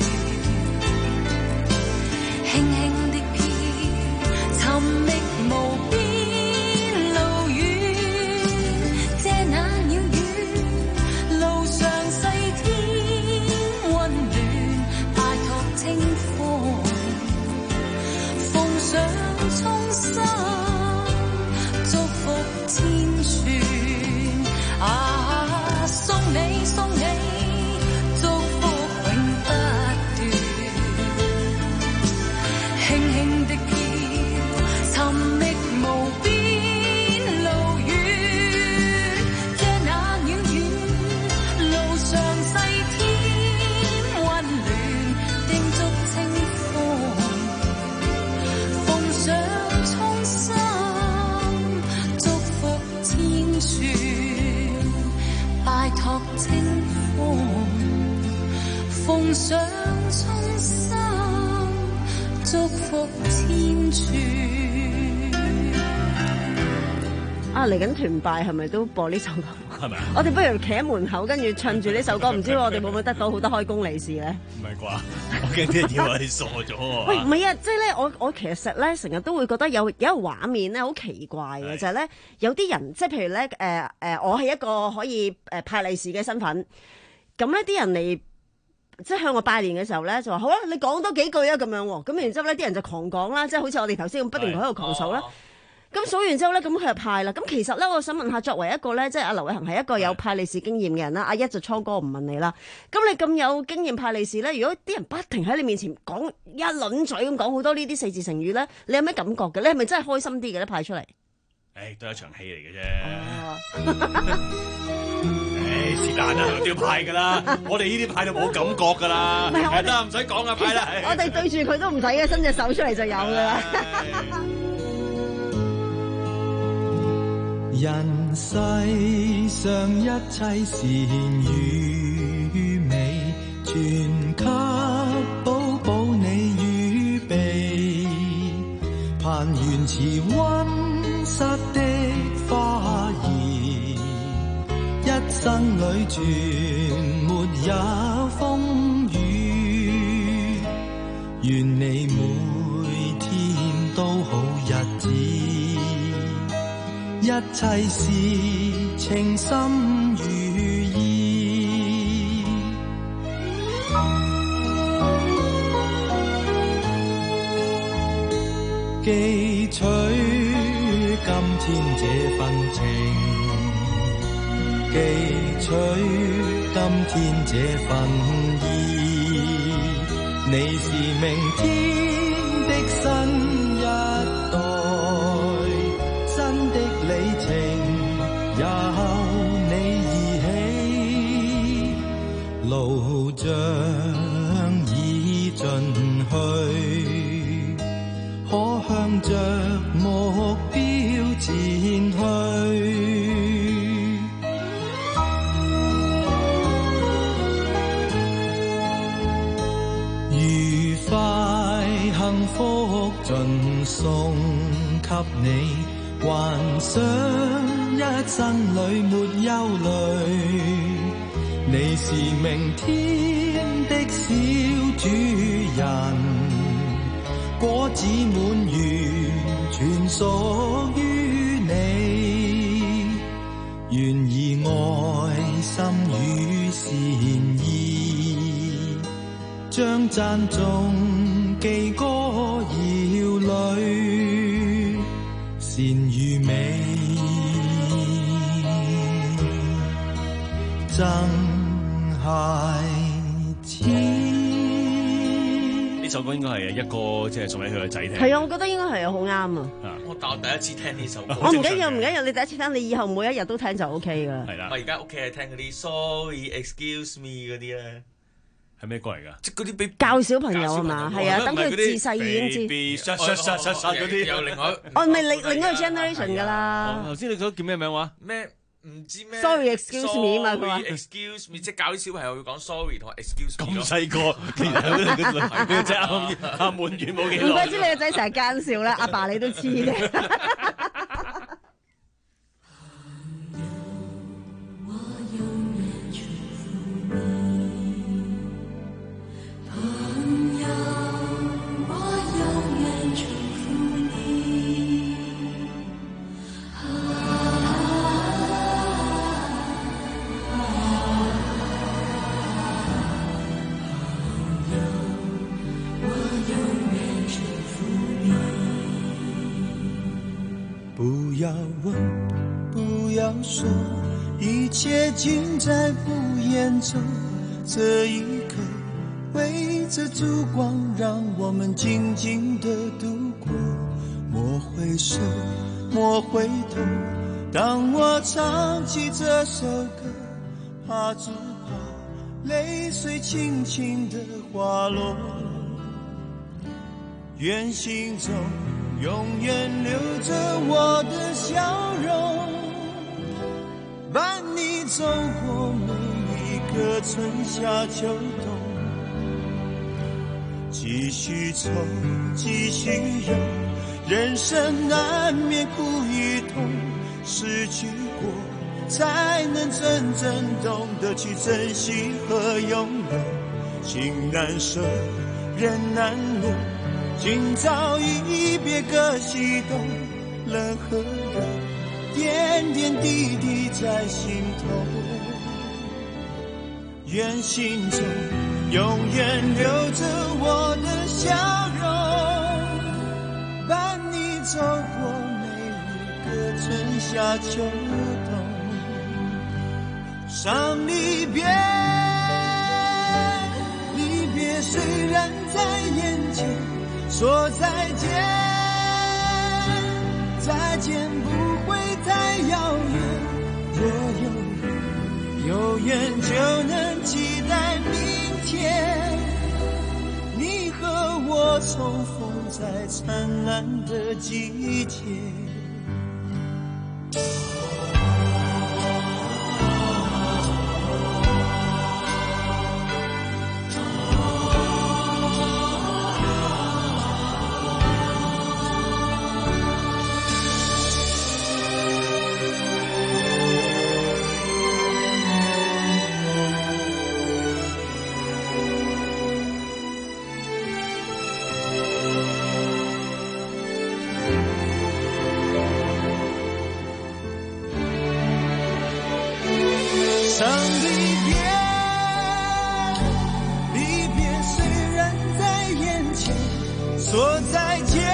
輕輕的飄，尋覓無邊路遠，遮那鳥語，路上細天溫暖，拜託清風，奉上衷心祝福千串。啊，送你送你祝福永不斷，輕輕的飄，尋覓無邊路遠，遮那鳥語，路上細天溫暖，叮囑清風，奉上衷心祝福千串。拜託清風，奉上衷心祝福千串。 啊，嚟緊團拜係咪都播呢首歌？ 係咪啊？ 我哋不如企喺門口，跟住唱住呢首歌，唔知我哋會唔會得到好多開工利是咧？ 唔係啩？我驚啲人以為你傻咗喎。 喂，唔係啊，即係咧，我我其實咧成日都會覺得有有一個畫面咧好奇怪嘅，就係咧有啲人即係譬如咧誒誒，我係一個可以誒派利是嘅身份，咁咧啲人嚟。即係向我拜年嘅時候咧，就話好啦，你講多幾句啊咁樣喎。咁然之後咧，啲人就狂講啦，即係好似我哋頭先咁不斷喺度狂數啦。咁數完之後咧，咁佢就派啦。咁其實咧，我想問下，作為一個咧，即係阿劉偉恒係一個有派利是經驗嘅人啦。阿一就初哥唔問你啦。咁你咁有經驗派利是咧，如果啲人不停喺你面前講一輪嘴咁講好多呢啲四字成語咧，你有咩感覺嘅？你係咪真係開心啲嘅咧？派出嚟？誒， 都係一場戲嚟嘅啫。誒，是但啦，都要派噶啦。我哋呢啲派到冇感覺噶啦。 唔係我哋得唔使講啊，派啦。 我哋對住佢都唔使嘅，伸隻手出嚟就有噶啦。 人世上一切善與美，全給寶寶你預備。攀緣似溫室的花兒，一生裏全沒有風雨。願你每天都好日子，一切是情深如意。記取今天這份情，記取今天這份意。你是明天的新一代，新的里程由你而起，路障已盡去，可向着目標前去。愉快幸福盡送給你，幻想一生裏沒憂慮。你是明天的小主人，果子滿園全屬於你。願以愛心與善意，將讚頌寄歌謠裏，善與美真係似。 呢首歌應該係一個即係送俾佢個仔聽。 係啊，我覺得應該係啊，好啱啊。 我但我第一次聽呢首歌。 我唔緊要，唔緊要，你第一次聽，你以後每一日都聽就 O K 噶啦。 係啦。 我而家屋企係聽嗰啲 Sorry Excuse Me 嗰啲咧。 係咩歌嚟㗎？ 即係嗰啲俾教小朋友係嘛？係啊，等佢自細已經知。 嗰啲有另外。 哦，唔係另另一個 generation 㗎啦。 頭先你講叫咩名話？ 咩？唔知咩 ？Sorry excuse me 嘛，佢話。 Excuse me， 即係教啲小朋友要講 sorry 同埋 excuse me。 咁細個，其實佢個仔啱啱滿月冇幾耐。 唔怪之你個仔成日奸笑啦，阿爸你都知嘅。 不要问，不要说，一切尽在不言中。这一刻，围着烛光，让我们静静地度过。莫回首，莫回头，当我唱起这首歌，怕只怕泪水轻轻地滑落。愿心中永远留着我的笑容，伴你走过每一个春夏秋冬。继续愁，继续忧，人生难免苦与痛，失去过才能真正懂得去珍惜和拥有。情难舍，人难留，今朝一别各西东，冷和热，点点滴滴在心头。愿心中永远留着我的笑容，伴你走过每一个春夏秋冬。伤离别，离别虽然在眼前，说再见，再见不会太遥远。若有缘，有缘就能期待明天，你和我重逢在灿烂的季节。伤离别，离别虽然在眼前，说再见，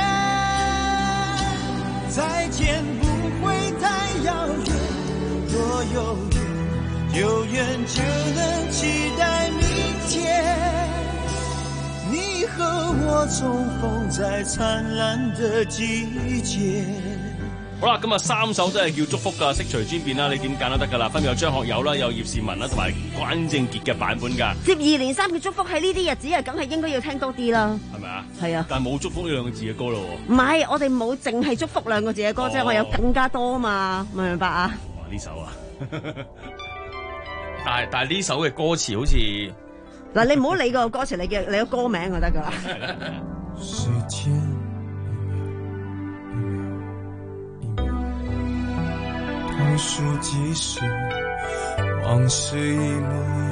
再见不会太遥远。若有缘，有缘就能期待明天，你和我重逢在灿烂的季節。 好啦，今日三首都係叫祝福噶，悉隨尊便啦，你點揀都得噶啦。分別有張學友啦，有葉倩文啦，同埋關正傑嘅版本㗎。 接二連三嘅祝福喺呢啲日子啊，梗係應該要聽多啲啦。 係咪啊？ 係啊。 但係冇祝福呢兩個字嘅歌咯喎。 唔係，我哋冇淨係祝福兩個字嘅歌，即係、哦、我有更加多啊嘛，明唔明白啊？ 哇！呢首啊， 但係但係呢首嘅歌詞好似嗱，你唔好理個歌詞，你嘅你個歌名就得㗎啦。 時間倒數計時，往事一幕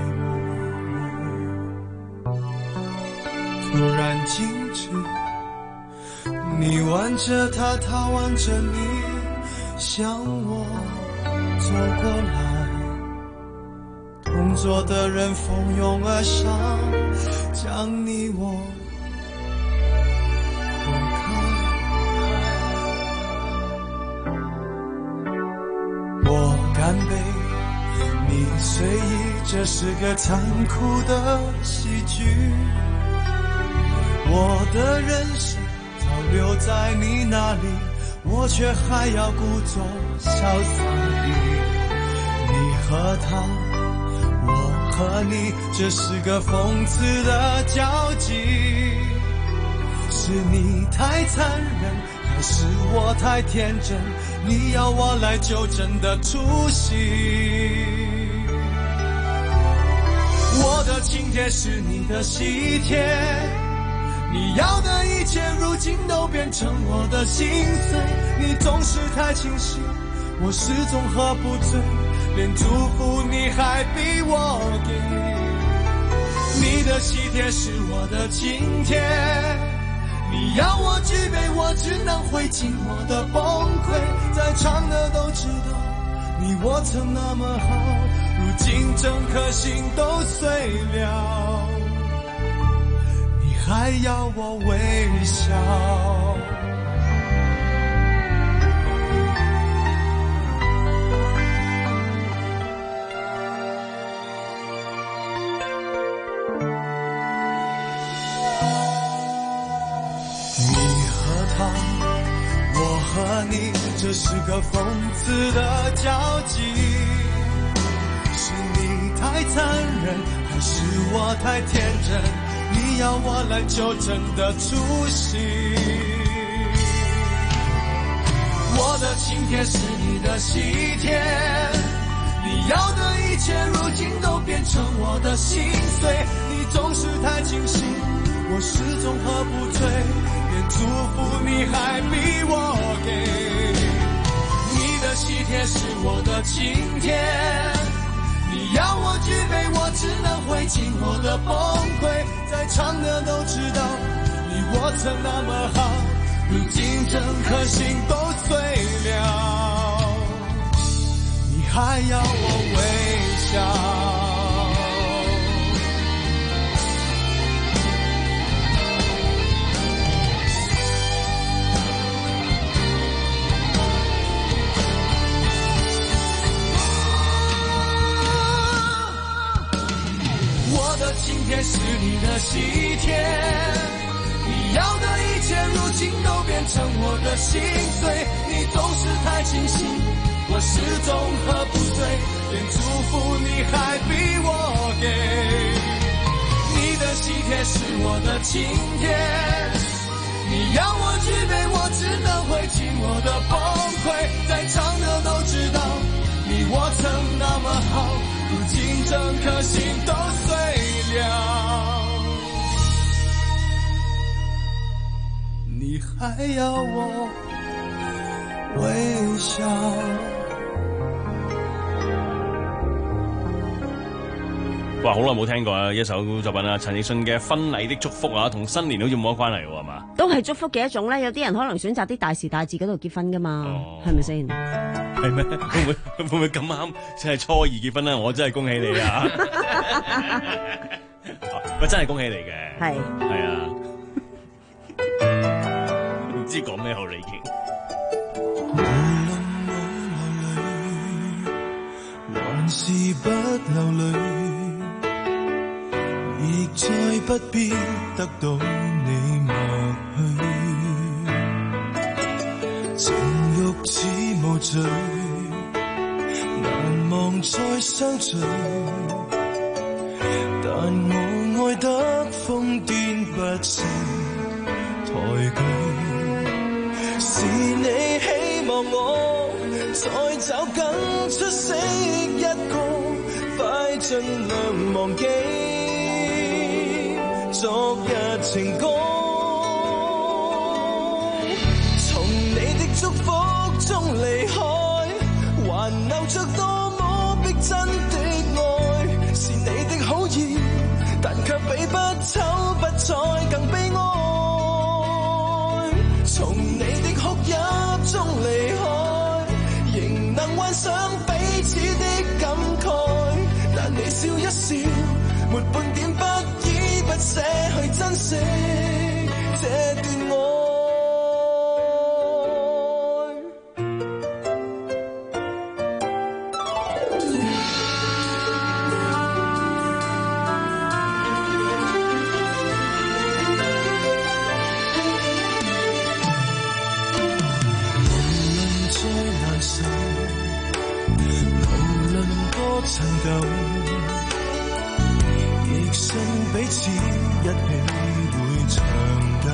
一幕，突然靜止，你挽着他，他挽着你，向我走過來，同桌的人蜂擁而上，將你我乾杯，你隨意，這是個殘酷的喜劇。我的人生早留在你那裡，我卻還要故作瀟灑地。你和他，我和你，這是個諷刺的交集。是你太殘忍，還是我太天真？你要我來糾正的出席。我的請帖是你的喜帖，你要的一切如今都變成我的心碎。你總是太清醒，我始終喝不醉，連祝福你還逼我給。你的喜帖是我的請帖，你要我舉杯，我只能會盡我的崩潰。在場的都知道，你我曾那麼好，如今整顆心都碎了，你還要我微笑。和你，這是個諷刺的交集。是你太殘忍，還是我太天真？你要我來糾正的出席。我的請帖是你的喜帖，你要的一切如今都變成我的心碎。你總是太清醒，我始終喝不醉，連祝福你還逼我給。你的喜帖是我的晴天。你要我举杯，我只能会尽我的崩溃。在场的都知道，你我曾那么好，如今整颗心都碎了，你还要我微笑。我的晴天是你的喜帖，你要的一切如今都变成我的心碎。你总是太清醒，我始终喝不醉，连祝福你还逼我给。你的喜帖是我的晴天，你要我举杯，我只能会尽我的崩溃。在场的都知道，你我曾那么好，如今整颗心都碎了，你还要我微笑。 哇，好耐冇聽過啊！一首作品啊，陳奕迅嘅《婚禮的祝福》啊，同新年好似冇乜關係喎，係嘛？ 都係祝福嘅一種咧。有啲人可能選擇啲大時大節嗰度結婚噶嘛，係咪先？ 係咩？會唔會會唔會咁啱？即係初二結婚咧，我真係恭喜你啊！喂，真係恭喜你嘅， 係係啊，唔知講咩好你已經。 還是不流淚，亦再不必得到你默許。情欲似無罪，難忘再相聚，但我愛得瘋癲不勝抬舉。是你希望我再找更出色一個，快盡量忘記昨日情歌。從你的祝福中離開，還留着多麼逼真的愛。是你的好意，但卻比不醜不睬更悲哀。從你的哭泣中離開，仍能幻想彼此的感慨，但你笑一笑，沒半點不依不捨去珍惜這段愛。陳舊，亦信彼此一起會長久。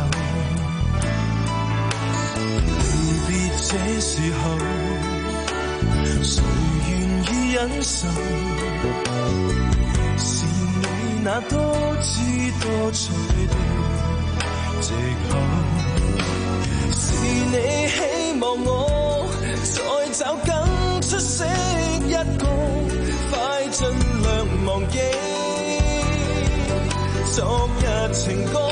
離別這時候，誰願意忍受？是你那多姿多彩的藉口，是你希望我再找更出色一個，快盡量忘記昨日情歌。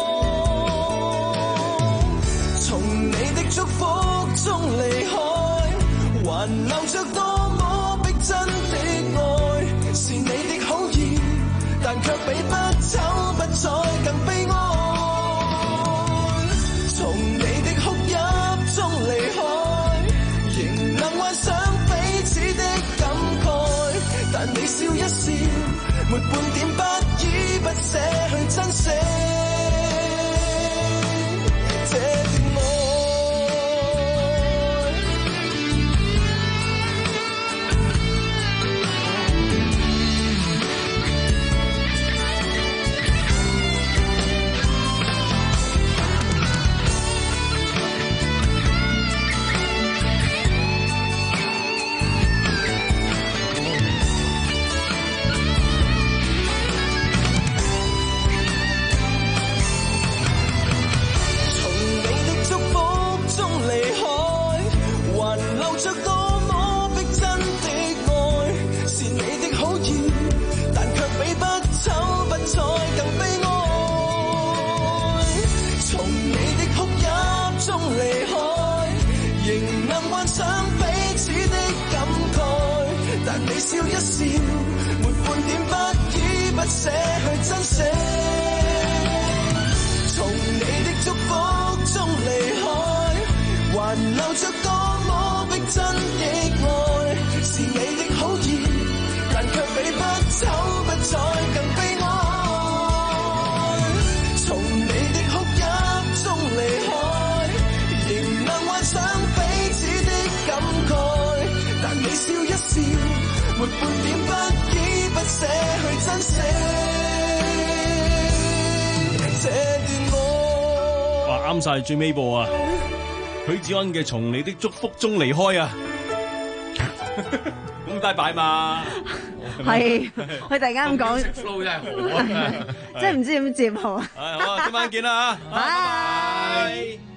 從你的祝福中離開，還留着多麼逼真的愛。是你的好意，但卻比不醜不睬更悲哀。從你的哭泣中離開，仍能幻想彼此的感慨，但你笑一笑，沒半點不依不捨去珍惜這段愛。 能幻想彼此的感慨，但你笑一笑，沒半點不依不捨去珍惜。從你的祝福中離開，還留着多麼逼真的愛，是你的好意，但卻比不瞅不睬更悲哀。從你的哭泣中離開，仍能幻想彼此的感慨，但你笑一笑，沒半點不依不捨去珍惜這段愛。 哇，啱晒最尾部啊！許志安嘅《從你的祝福中離開》啊，咁拜拜嘛。 係，佢突然間咁講 flow 真係好啊， 真係唔知點接好啊。 係好啊，今晚見啦嚇，拜拜。